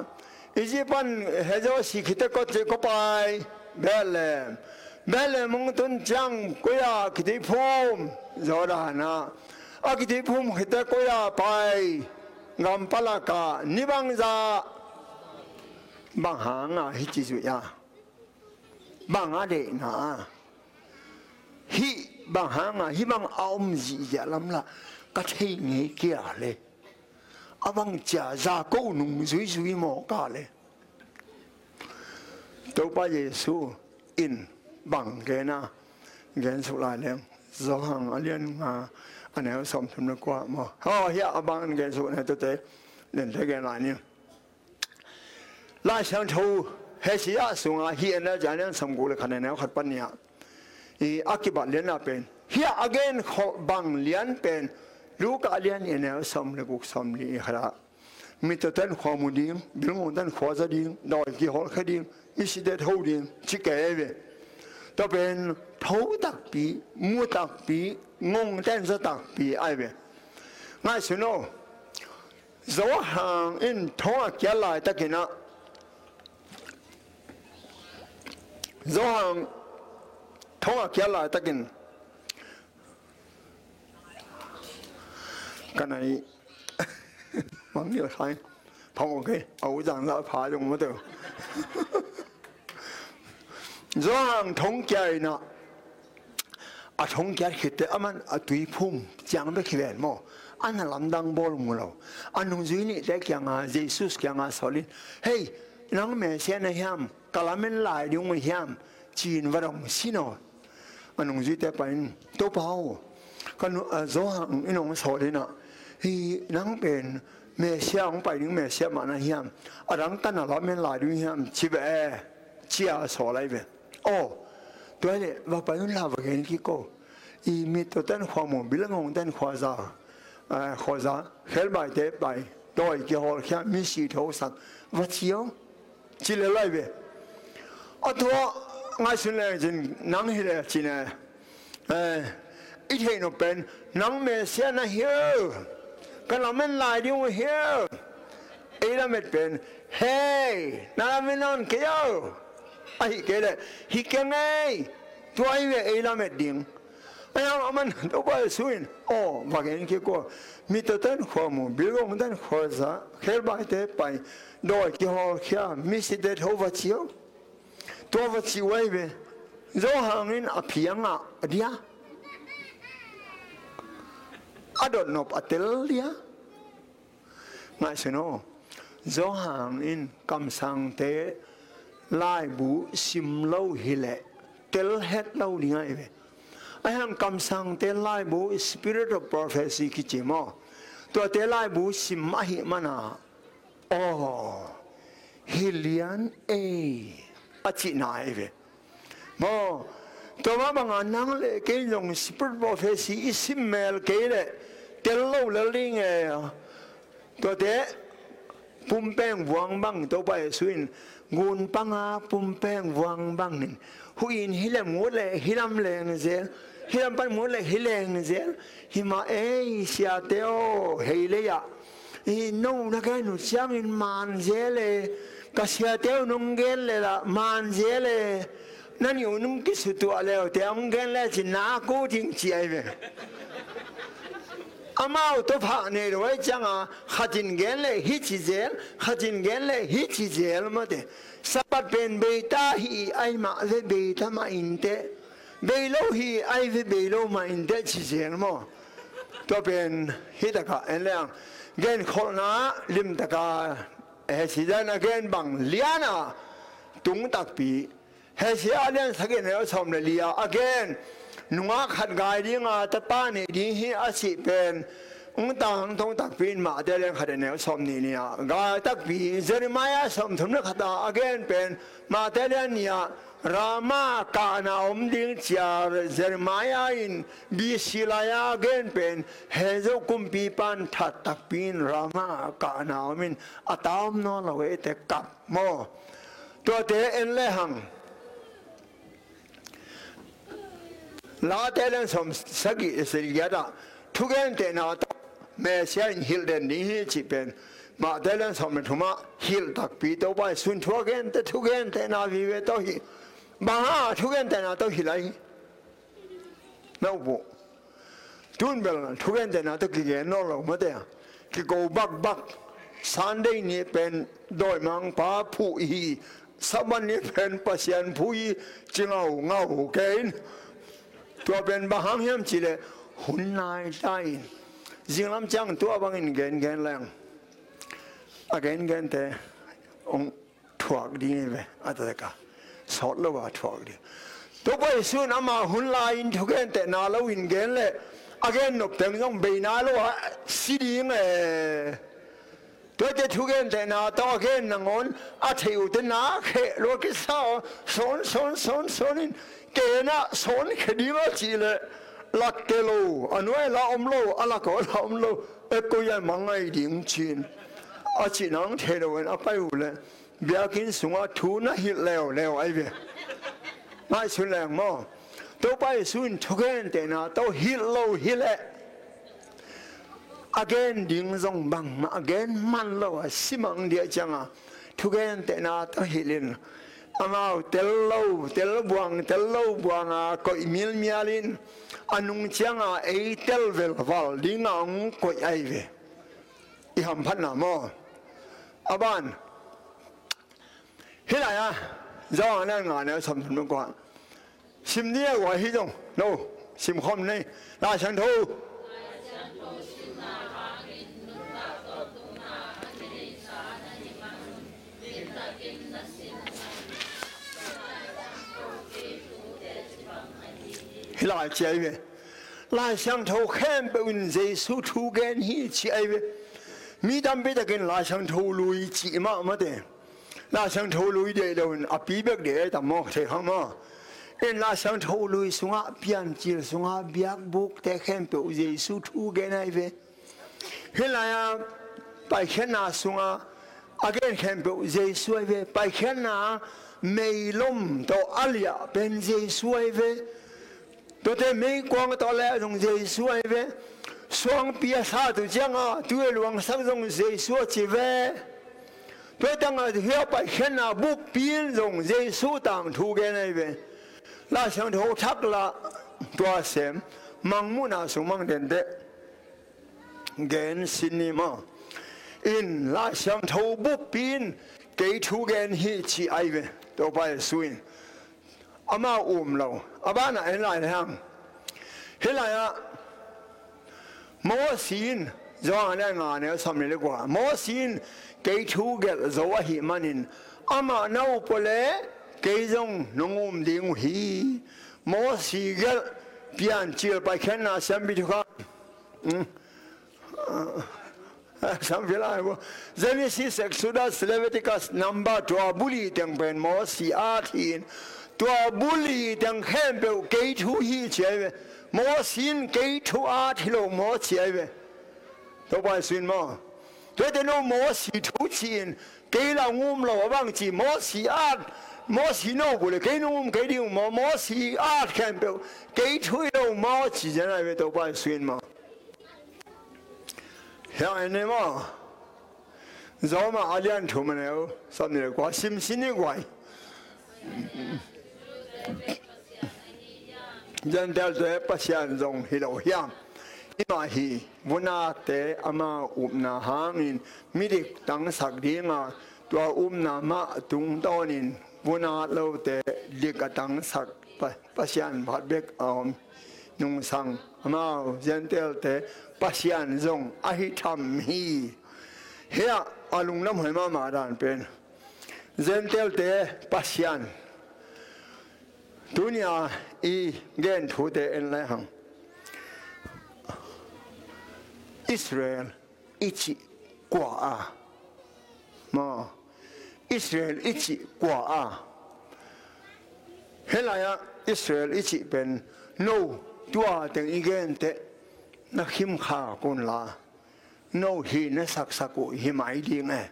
hejo si khite ko che ko pai Bethlehem mong tun chang koya khite phom zorana a khite phom khite koya pai ngam palaka nibangza bang hanga hi chi su ya bang a de na hi bang hanga hi bang aum ji ya lam la ka thei nge kia le abang cha za ko nung zui mo ka le to pa Yesu in bang ke na gen su la le zo hang alian nga anel som thum na kwa mo ho ya abang gen su na to te len te gen la ni la shang thu he si ya su nga hi na ja len sam gu le khan na khat pan ya i akiba len na pen here again bang lian pen luka lian enel som le guk som li khara mi to ten khomudim bilngon ten khoza ding doi ki hol khadim mi si det holding chikeve to pen thou tak pi mu tak pi ngong ten za tak pi ai be ngai suno zo hang in thoa kya lai takina zo hang thoa kya lai takin cái này mắng như là khai phong ok ấu rằng là phá dùng mất được do hàng thống kê nè à thống kê khi thế anh à tùy phum chẳng biết khi về mò anh là làm đăng bol mù lâu anh không duy nhất để kêu ngà Jesus kêu ngà solin hey nắng mẹ xem này ham cả làm mình lại đi ngồi ham chín vào đồng xin nó anh không duy nhất phải tô bao còn do hàng anh không solin nè hi nắng bên mẹ xe ông phải những mẹ xe mà nó hiểm ở đằng tân là men lại đi hiểm chỉ về chia sổ lại về tôi này và phải nó làm cái gì cô i mi tôi tân khoa mồm bị lăng tân khoa giá hết bài thế bài đôi cái họ khi mi xì thấu sẵn và chiếu chỉ là lại về thua ngay xuân này chỉ nắng hi là chỉ này ít hay nó bên nắng mẹ xe nó hiểu กันเราไม่ไล่ดิวเฮียไอ้เราไม่เป็นเฮ้ยนั่นไม่นอนเกี่ยวไอ้เกี่ยวเลยฮิกยังไงตัวไอ้เราไม่ดิ้งไอ้เรามันตัวไปสุนโอ้ว่าเห็นกี่ก็มีตัวเต้นหัวหมูบิลงเต้นหัวซะเขียนไปเตะไปโดยกี่หัวเขียมีสิเด็ดหัวเชียวตัววัดชีไว้เว้ยเราหาเงินอภิยังอ่ะเดียอดนบอัตเตลเดียง่ายสิโน่เราหาเงินคำสั่งเตะไล่บุสิมเล่าฮิเลเตลเฮ็ดเล่าดีง่ายเว้ยไอ้ฮันคำสั่งเตะไล่บุ spirit of prophecy คิดจิมอตัวเตะไล่บุสิมมาหิมานาโอ้ฮิเลียนเออาชีพนายเว้ยโม่ตัวมาบางอันนั่งเลยเกี่ยงสปิริตโปรเฟสซี่อิสิมเมลเกี่ยเลยเตลโลเลลิงเอตัวเตะปุ่มแป้งวางบังตัวไปสุนงูนปังอาปุ่มแป้งวางบังนี่หุยนฮิเลมงูเลยฮิลามเลงเซลฮิลามปันงูเลยฮิเลงเซลฮิมาเอเสียเตโอเฮเลยอะอีนู้นักหนุ่มช่างอินมันเซลก็เสียเตวนุ่งเกลเลยละมันเจเลยนั่นอยู่นุ่งกิสุตัวเลยแต่นุ่งเกลเลยจีน่ากูทิ้งเจียไปอามาอุตภาเนี่ยด้วยจังอ่ะขัดเกลเลยฮิจิเจลขัดเกลเลยฮิจิเจลมาเดสับเป็นเบต้าฮีไอมาเวเบต้ามาอินเตเบโลฮีไอเวเบโลมาอินเตจิเจลมั้งตัวเป็นฮิตกะเอ็นเลี้ยงเกณฑ์คนน่ะลิมตะกาเฮสิได้นักเรียนบังเลียนะตุงตักปีเฮสิอาเลียนสักเกินแล้วสมเลียอาเกนนุ่งขัดกายดิ้งอาตตานี่ดิ้งฮีอาศิเป็นต่างตุงตักปีมาเดเลียนขัดแล้วสมนี่เนี่ยกายตักปีเจริมายาสมทุนนักขัดอาเกนเป็นมาเดเลียนเนี่ยรามากานาอมดิ้งเจียเจริมายาอินบิสิลายาเกนเป็นเฮโซกุมปีปันทัดตักปีนรามากานาอมินอาตามนอลเวเตกับโมตัวเตเอ็นเลหังลาเตเลนสมสกิสิริยาดาทุกเอนเตนาตเมเซียนฮิลเดนนี่จิเป็นมาเตเลนสมทุมาฮิลตักปีตัวไปสุนทุกเอนเตทุกเอนเตนาวิเวตหิบางทุกเอนเตนาตัวฮิไลน่าบุทุนเบลทุกเอนเตนาตัวกิเกนโนโลมาเตะกิโกบักซันเดย์นี่เป็นโดยมังปาผู้อีสับันนี่เป็นปัสยันผู้อีจิงเอาเงาเกนตัวเป็นบางเฮียมจิเลหุ่นนายได้จิงลำจังตัวบางอินเกนแรงอาเกนเตองถวกดีเว้ยอาตะกาสอดแล้วว่าถวกดีตัวไปสู้น้ำมาหุ่นลายอินทุกเอนเตนาแล้วอินเกนเลยอาเกนนบเต็มต้องเบนาแล้วว่าสีดีเงตัวเด็กทุกคนแต่นาตัวเคนนังอนอาทิตย์แต่นาเขโลกิสาสอนเกน่ะสอนคดีว่าจีเลลักเกโลอันว่าละอมโลอะไรก็ละอมโลเอ็กก็ยังมังไงดิ่งจีนอาจีนังเทโลเวนอาไปอยู่เลยเบียกินสุงาทูน่ะฮิตแล้วไอ้เบี้ยไม่สุดแรงมั้งตัวไปสุนทุกคนแต่นาตัวฮิตโลฮิตเลยagain ding zong bang ma again man lo simang dia changa thugen te na to hilin amao tel buang a ko mil mialin anung changa e tel vel val ding ang ko ai ve i ham phan na mo aban hilaya zo na nga na som thun ko sim nia wa hi jong no sim khom nei la chang thu lại chạy về lại sang thâu khen bởi vì giê xu thu ghen hi chạy về mi đam bây giờ cái lại sang thâu lui chỉ mà thế lại sang thâu lui để đâu à bí bếc để tầm mò thế không mà nên lại sang thâu lui xuống á biên chỉ xuống á biếc buộc để khen bởi giê xu thu ghen này về hiện lại bài khen nào xuống á again khen bởi giê xu về bài khen nào mây lom to alia bên giê xu vềตัวเธอไม่กวางตัวแล้วตรงเจสุไอ้เว้ Suang pia sa tu changa tu luang sang dong Giêsu chỉ về tôi đang ở hiệu bài khen là bút biến dòng Giêsu tàng thu cái này về là sang thấu thắc là tua xem mang muốn nào xuống mang đến đấy gen cinema in là sang thấu bút biến cái thu gen hi chỉ ai về tôi phải suy ama lâu aba na en lại hàng thế là mỗi xin do anh em ngài này xong rồi qua mỗi xin cái thu get rồi hi manin ama nấu pole cái dòng nông điên hi mỗi xin get biên chiều bài khen là xem bị thôi xem về lại vô Genesis Exodus Leviticus number tua buli tiếng bên mỗi xin atin tua buli tiếng khen biểu cái thu hi chơi mỗi xin cái thu atin lo mỗi chơi về tôi phải xin mà tôi thấy nó mỗi xin thu xin cái là lo bằng chỉ mỗi xin atin mỗi xin nó bule cái nó cái điều mỗi xin atin khen biểu cái thu lo mỗi chỉ thế này về tôi phải xin mà hiện nay mà giờ mà ai ăn thua mà nếu sao này quá xin đi quay dân theo tôi bắt xem dùng hi đầu hiam mà hi vốn tế ama na hangin midik tăng sắc đi mà tua na ma tung tonin vốn lâu tế liệt tăng sắc bắt xem bắt bек nung sang ama dân theo tế bắt xem dùng ai tham hi hea alung nam hai ma dan pen dân theo tế bắt xem dunia i gen thu te en lai hang Israel ichi kwa a ma Israel ichi kwa a helaya Israel ichi ben no tua teng igen te na him kha kon la no hi na sak saku hi mai ding e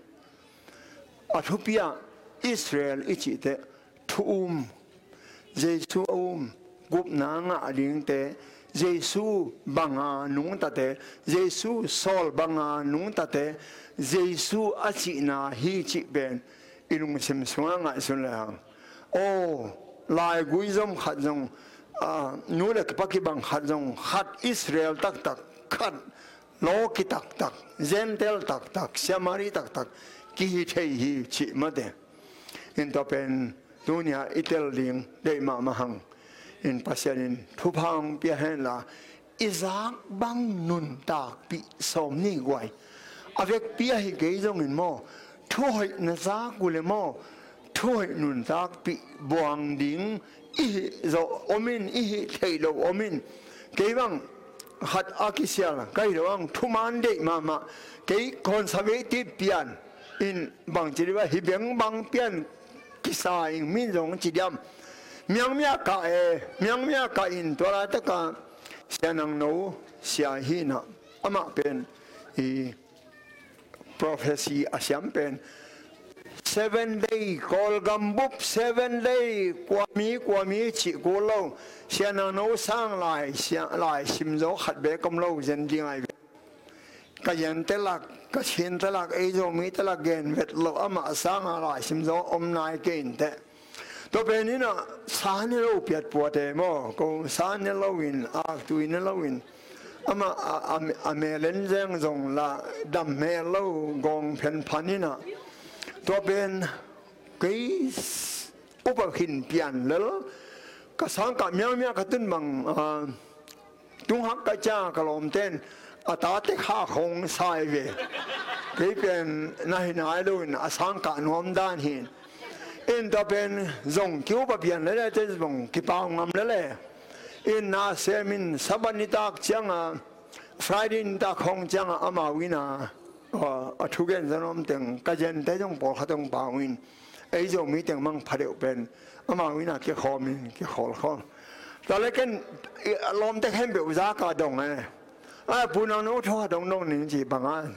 athupia Israel ichi te thum Giêsu gup na nga ding te Giêsu banga nung ta te Giêsu sol banga nung ta te Giêsu achi na hi chi ben inung sim sunga nga sun la o lai gui zom khat zong nu le pa ki bang khat zong khat Israel tak tak khat lo ki tak tak Gentile tak tak Samari tak tak ki hi thei hi chi ma de in to pen dunia itel ling dei ma mahang in pasianin thupang pia hen la Isaac bang nun tak pi som ni gwai avec pia hi ge jong in mo thoi na za ku le mo thoi nun tak pi buang ding i zo omin i thei lo omin ke bang hat akisia kai lo ang thuman de ma ke conservative pian in bang chiriwa hi beng bang pian kisa in min dong chỉ điểm miang mia ka in to la ta ka sianang no sia hi na ama pen i prophecy asiam pen 7 day kol gambup 7 day kwa mi chi ko lo sianang no sang lai sim zo khat be kom lo zen ding ai ka yan te lak ka chin te lak e zo mi te lak gen vet lo ama sang lai sim zo om nai ken te to pe ni na sa ni lo piat po te mo ko sa ni lo in a tu ni lo in ama a me len zeng zong la dam me lo gong pen panina to ben cái upa hin pian lo ka sang ka mya ka tun bang tung hak ka cha ka lom ten ta te kha khong sai ve cái pen nai nai lo in a sang ka nom dan hin in da ben zong kiu ba pian le te zong ki pa ngam le in na semin sabanita changa Friday ta khong changa ama wina a thugen zanom teng ka jen te jong por khatong pa win ei zo mi teng mang phadeu pen ama wina ki khomin ki khol khon ta le ken lom te hem be za ka dong a punang no tho dong dong ning ji bangan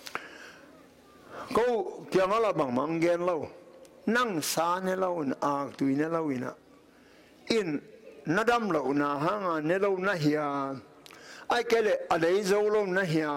ko kyang ala bang mang gen lo nang sa ne lo a tu ne lo ina in nadam lo na hanga ne lo na hiya ไอ้เกลอะไรโจลมนะเฮีย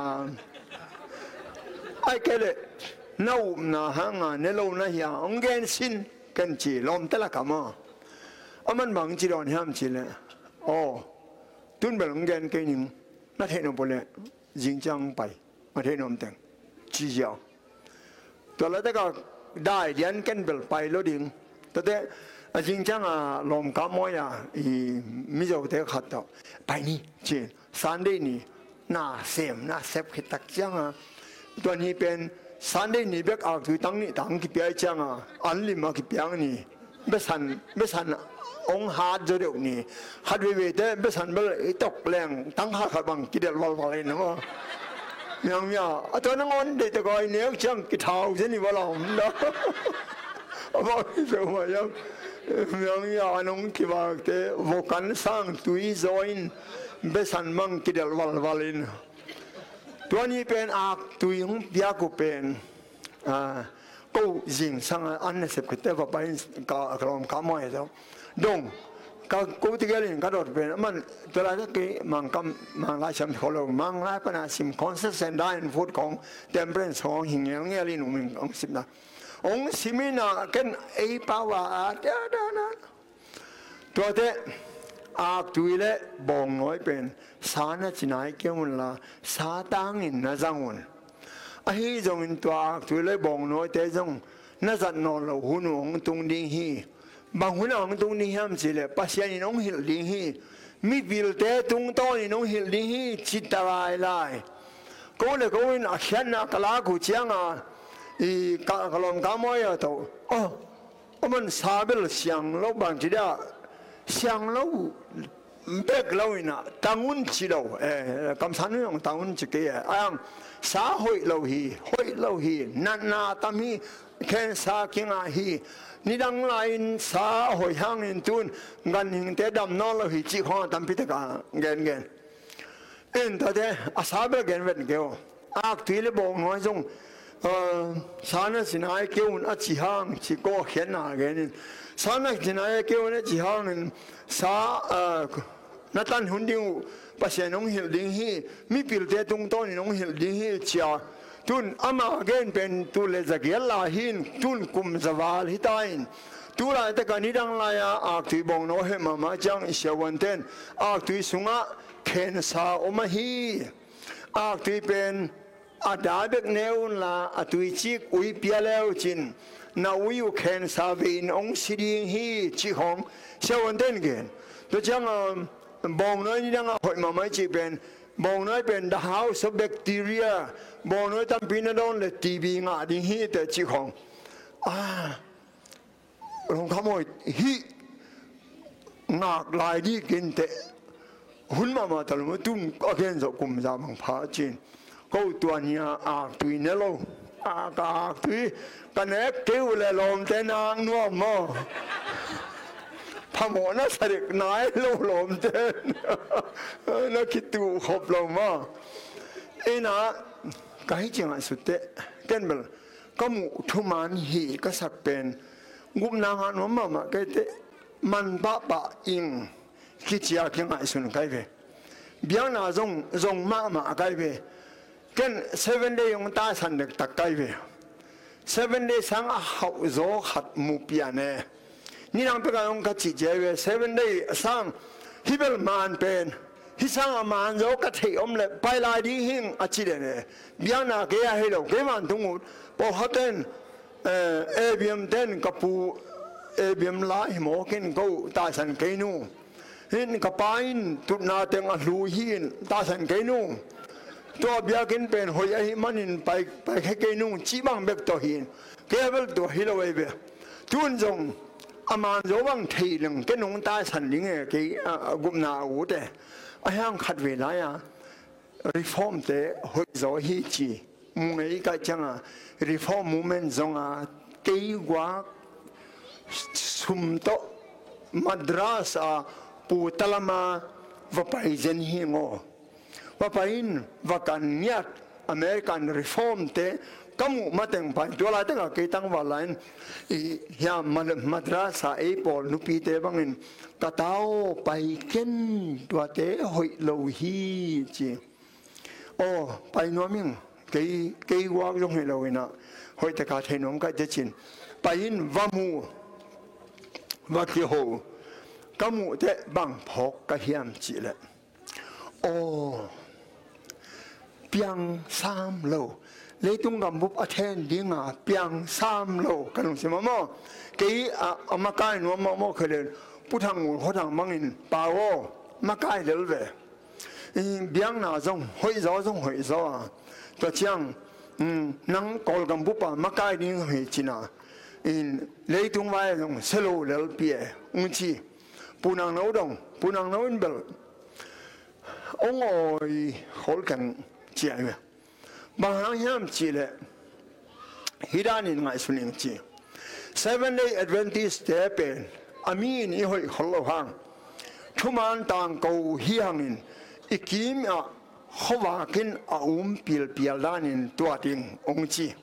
ไอ้เกลน่าอุมนะฮังอ่ะเนลมนะเฮียองเกนสินกันจีลมเตละกามามันบางจีรอนห้ามจีเลยโอ้ตุนเบลองเกนเกนิงนัดเห็นอมพลจริงจังไปมาเห็นอมแต่งจีเจ้าตัวละแต่ก็ได้เรียนกันเบลไปแล้วดิ่งแต่จริงจังอ่ะลมกามอยอ่ะมิจฉาเด็กขัดต่อไปนี่จีซันเดย์นี่น่าเสียมน่าเซฟขิดตักจังอ่ะตัวนี้เป็นซันเดย์นี่เบกอาคือตั้งนี่ตั้งกี่ปีจังอ่ะอันลิมากี่ปีนี่เบสันองหาจะเดี๋ยวนี้ฮัดเวเดเบสันเบลตกแรงตั้งหาขัดบังกิเดลวอลเลยนะว่ายังมีอ่ะตัวนั้นคนเด็กตะกอยเนี่ยจังกิท้าวเช่นนี้ว่าเราเนาะบอกเสียว่ายังมีอ่ะน้องที่ว่าเตะวกันสร้างตุยจอยน์เบสันมังกิเดลวอลเลยนะตัวนี้เป็นอาตุยของเบียกุเป็นก็ยิงสังอันนี้เสพกิเตว่าไปกลมขามอยแล้วดงก็ที่เกลินก็โดดเป็นมันตัวละที่มังลายชิมขลุ่มมังลายปนาชิมคอนเซนได้ในฟุตของเต็มเป็นสองหิงอย่างเงี้ยลินุมิงองสิบนะองสิมินาเกันไอปาวาเดียวนะตัวเตะอาตุยเล่บองน้อยเป็นสานะจินายเกี่ยวมันละสาตังอินนะจังวนไอ้จงอินตัวอาตุยเล่บองน้อยเตจงน่าจะนอนเราหุ่นของตรงนี้ฮีบางคนอ่างตรงนี้ห้ามสิเลยปัจจัยน้องหิลดิฮีมีวิลเตตรงต้นน้องหิลดิฮีจิตตะลายลายก็เลยก็วินอาเขียนนักลากุจียงอ่ะกลมกามอยตัวมันซาเบลเสียงเราบางทีเดียเสียงเราเบกเราอินะตั้งอุ่นจีเราคำสั่งนี้ของตั้งอุ่นจีเกย์สาหอยเราฮีนาตามีแค่สากิงอาฮีนี่ดังไลน์สาหอยหางอินตุนกันหิงเตดำนอเราฮีจีข้อตั้มพิธกาเงินอินตัวเดอาสาเบลเงินเวทเกี่ยวอักทีเลบองน้อยจงสานะสินายเกี่ยวอัจฉริยะชิโก้เขียนอะไรเงี้ยสานะสินายเกี่ยวอัจฉริยะนี่สานัตันหุ่นดิวภาษาน้องหิลดิงฮีมีพิลเตตุงต้นน้องหิลดิงฮีเชียตุนอามาเกนเป็นตุเลสเกลลาหินตุนกุมสวาลฮิตาอินตุลาแต่กันนี้ดังลายอาตุยบองโนเฮมาจังอิเชวันเตนอาตุยสุงะเคนสาอมาฮีอาตุยเป็นอาดาเบกเนวลาอาตุยจิกอุยเปียเลวจินนาอุยเคนสาวินองสิดิงฮีจิของเชวันเตนเกนตัวจังบองน้อยนี่ดังหอยมาไม่จีเป็นบองน้อยเป็น the house of bacteria บองน้อยตั้งปีนั้นโดนเลยทีบีงาดิฮีแต่จีของลงขโมยฮีงากลายดีกินแต่หุ่นมาตลอดตุ้มก็เห็นสกุมจามังพาจีนก็ตัวนี้อาตุยเนโลอากาตุยกันเอ็กติวเลยลมเตนางนัวมอพมอนะสริกนายลมเตนนักคิดตูขบลงมานะก็ให้จังสุดเตเต้นเบลก็มุทุมันฮีก็สักเป็นกุมนางานว่ามาก็เตมันปะอิงคิดอยากยังไงสุนไกเวเบียงน่าจงมาไกเวกัน7 day ยงตาสันเด็กตะไกเว7 day สังหาวโจขัดมุปียนเนนี่นางเป็นการองค์จิเจเว7 day สังฮิเบลมานเป็นฮิสังอมานโจกัดที่อมเล็บไปลายดีหิงอจิเดเนเบียงน่าเกียให้เราเกมันทุ่งอุดพอฮัตเตนบีเอ็มเต้นกับปูบีเอ็มลายหมอกินกูตาสันเกนูหินกับปายตุนาเตงอลูหินตาสันเกนูตัวเบียกินเป็นหอยหิมันินไปแค่เกนูจีบังเบกตัวหินเกเวลตัวฮิโลเวเบทุนจงอามันโจวังทีหนึ่งเกนูตาสันลิงเกกุมนาอูเตไอ้ห้างขัดเวลาreform เตหอยโจฮิจีมุงไอ้กัจจังreform movement จงเกี่ยวกับสุมโตมัดราสปูตลมาว่าไปเจนฮิงว่าไปอินว่าการยัดอเมริกันรีฟอร์มเต kamu mateng pan tu la tengah kita ngalain ya madrasah Paul nupi te bangin katao pai ken tua te hoi lo hi chi oh pai no ming cái wak trong hệ lâu na hoi te ka the nom ka je chin pai in vamu wa ki ho kamu te bang phok ka hiam chi le oh piang sam lo lấy tung gam búp athen đi ngà piang sam lo cái đồng xem mà cái mà cái nó mà cái này bút thằng ngủ họ thằng mang in bao mà cái đấy về piang nào giống hội gió à tôi chăng nắng col gam búp mà cái đi hơi chín à lấy tung vai giống selo lấy bia chi punang nấu đồng punang nấu in bel ông ơi khổ cảnh chị ấy bằng hàng hiểm chỉ lệ hidanin ngay sunim chỉ Seventh Day Adventist te pen amin i hoi kholo hang thuman tang ko hiangin ikim a khowakin pil pialanin tuating ongchi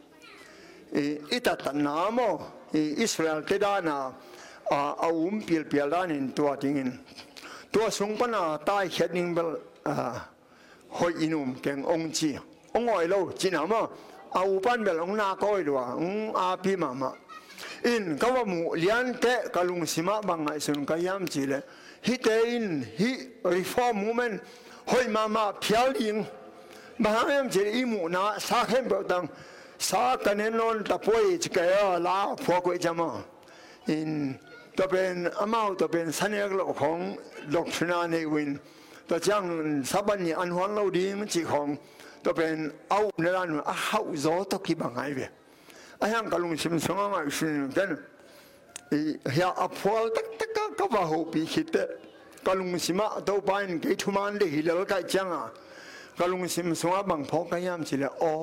itata mo Israel te dana pil pialanin tuatingin tua sungpana tai heading bel hoi inum keng ongchi ông ngồi lâu chỉ nào mà ban bel ông na coi được ông pi mà in các bạn mu lian te kalung sima bằng ngày xuân cái yam chỉ lệ hi te in hi reform movement hoi mà phial ding mà em chỉ imu na sa khem bel tang sa kanen non tapoi chikaya la phô coi chama in tập bên amau tập bên sanyak lo khong doctrina ne win tập chang saban an hoang lâu đi chỉ khongตัวเป็นเอาในร้านว่าเขาโจ้ตัวกี่บางไงเว้ยไอ้ยังกะลุงชิมสงฆ์มาอยู่สิ่งนั้นเฮียอัพอลตักก็ว่าหูปีคิดเตะกะลุงชิมะตัวไปนี่กี่ทุ่มันได้หิเลวกันจังอ่ะกะลุงชิมสงฆ์บางพอกันยามสิเลยอ๋อ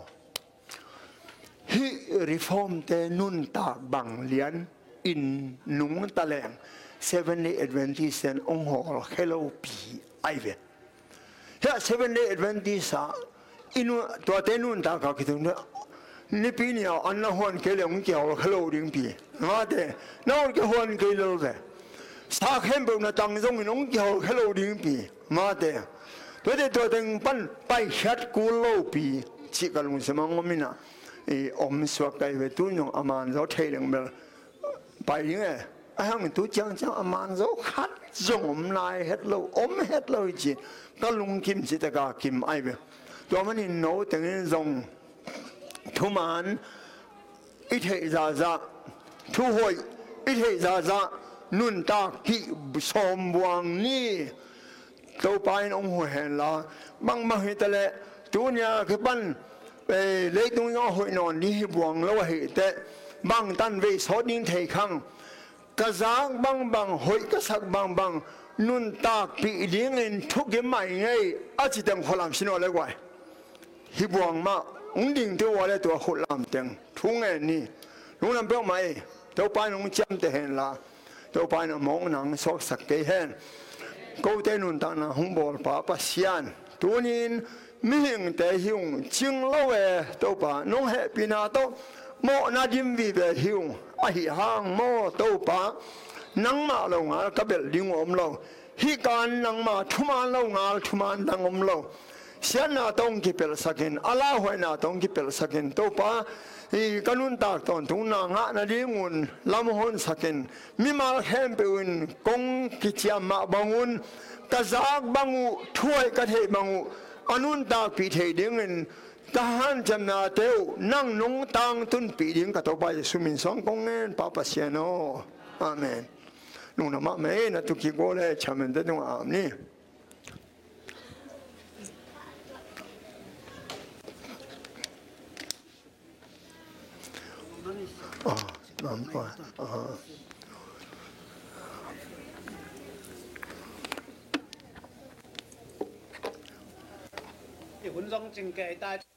ฮิรีฟอร์มเตนุนตาบางเลียนอินนุ่งตะแหลง Seventh-day Adventist องค์หอเฮโลปีไอเว้ยเฮ้ย Seventh-day Adventist อินุตัวเตนุนตากาคิดว่านี่ปีนี้อันนั้นหันเกลียงเกี่ยวฮัลโหลดิ้งปีมาเด้น้องก็หันเกลียวเลยสาเข้มเป็นนักตั้งทรงน้องเกี่ยวฮัลโหลดิ้งปีมาเด้ตัวเด็กตัวเด็กปั้นไปเฮ็ดกูโลปีชิกันลุงสมองมินะอมสวกไก่เวตุนยองอามันเราเทเลงเบลไปยังไงไอ้ห้องตัวจังอามันเราคัดจงอมลายเฮ็ดโลอมเฮ็ดโลจีก็ลุงกิมจิตกากิมไอเบลตัวมันนี่โน้ตอย่างนี้จงทุมันอิเทจาจาทุหอยอิเทจาจานุนตากิสมวังนี่ตัวไปน้องหัวเห็นละบางมาเห็นแต่ละตัวเนี่ยคือปั้นไปเล็กตรงน้องหัวนอนนี่บวงแล้วเห็นแต่บางตันเวสอดิ้งเทคังกระซักบางหอยกระซักบางนุนตาปีเลี้ยงเงินทุกอย่างใหม่ไงอาจิตตังคนลำชิโนเลยกว่าฮิบวงมาอุ้งดิ่งตัวอะไรตัวคนลำเต็งทุ่งเงินนี่ลุงลำเปี้ยวไหมตัวไปน้องจำแต่เห็นละตัวไปน้องมองหนังซอกสักเกยเห็นกูเต้นุนตานะหงบอลป้าปัสยานตัวนี้ไม่เห็นแต่หิวจึงเล่าเอตัวป้าน้องเฮปีนาโตโมนาดิมวีเบหิวไอห่างโมตัวป้านังมาลงอ่ะกับเบลลิงอมเราฮิการนังมาทุมาลงอ่ะทุมาดังอมเราเสียนาต้องกิเปลสักินอาลาหวยนาต้องกิเปลสักินตัวป้ากันุนตากตอนทุ่งนางะนาดีงุนลำหอนสักินมีมาแข่งเปวินกงกิจยามาบังุนกระซักบังูถ้วยกระเทบังูอนุนตากปีเทดิ้งเงินทหารจำนาเตียวนั่งนงตังตุนปีดิ้งกับตัวไปสุมินสองกงเงินป้าปัสยาโนอาเมนนุ่งน้ำมันเมนตุกิโกเลยชามันเด็ดงามนี่น้ำว่า一分钟真给大家。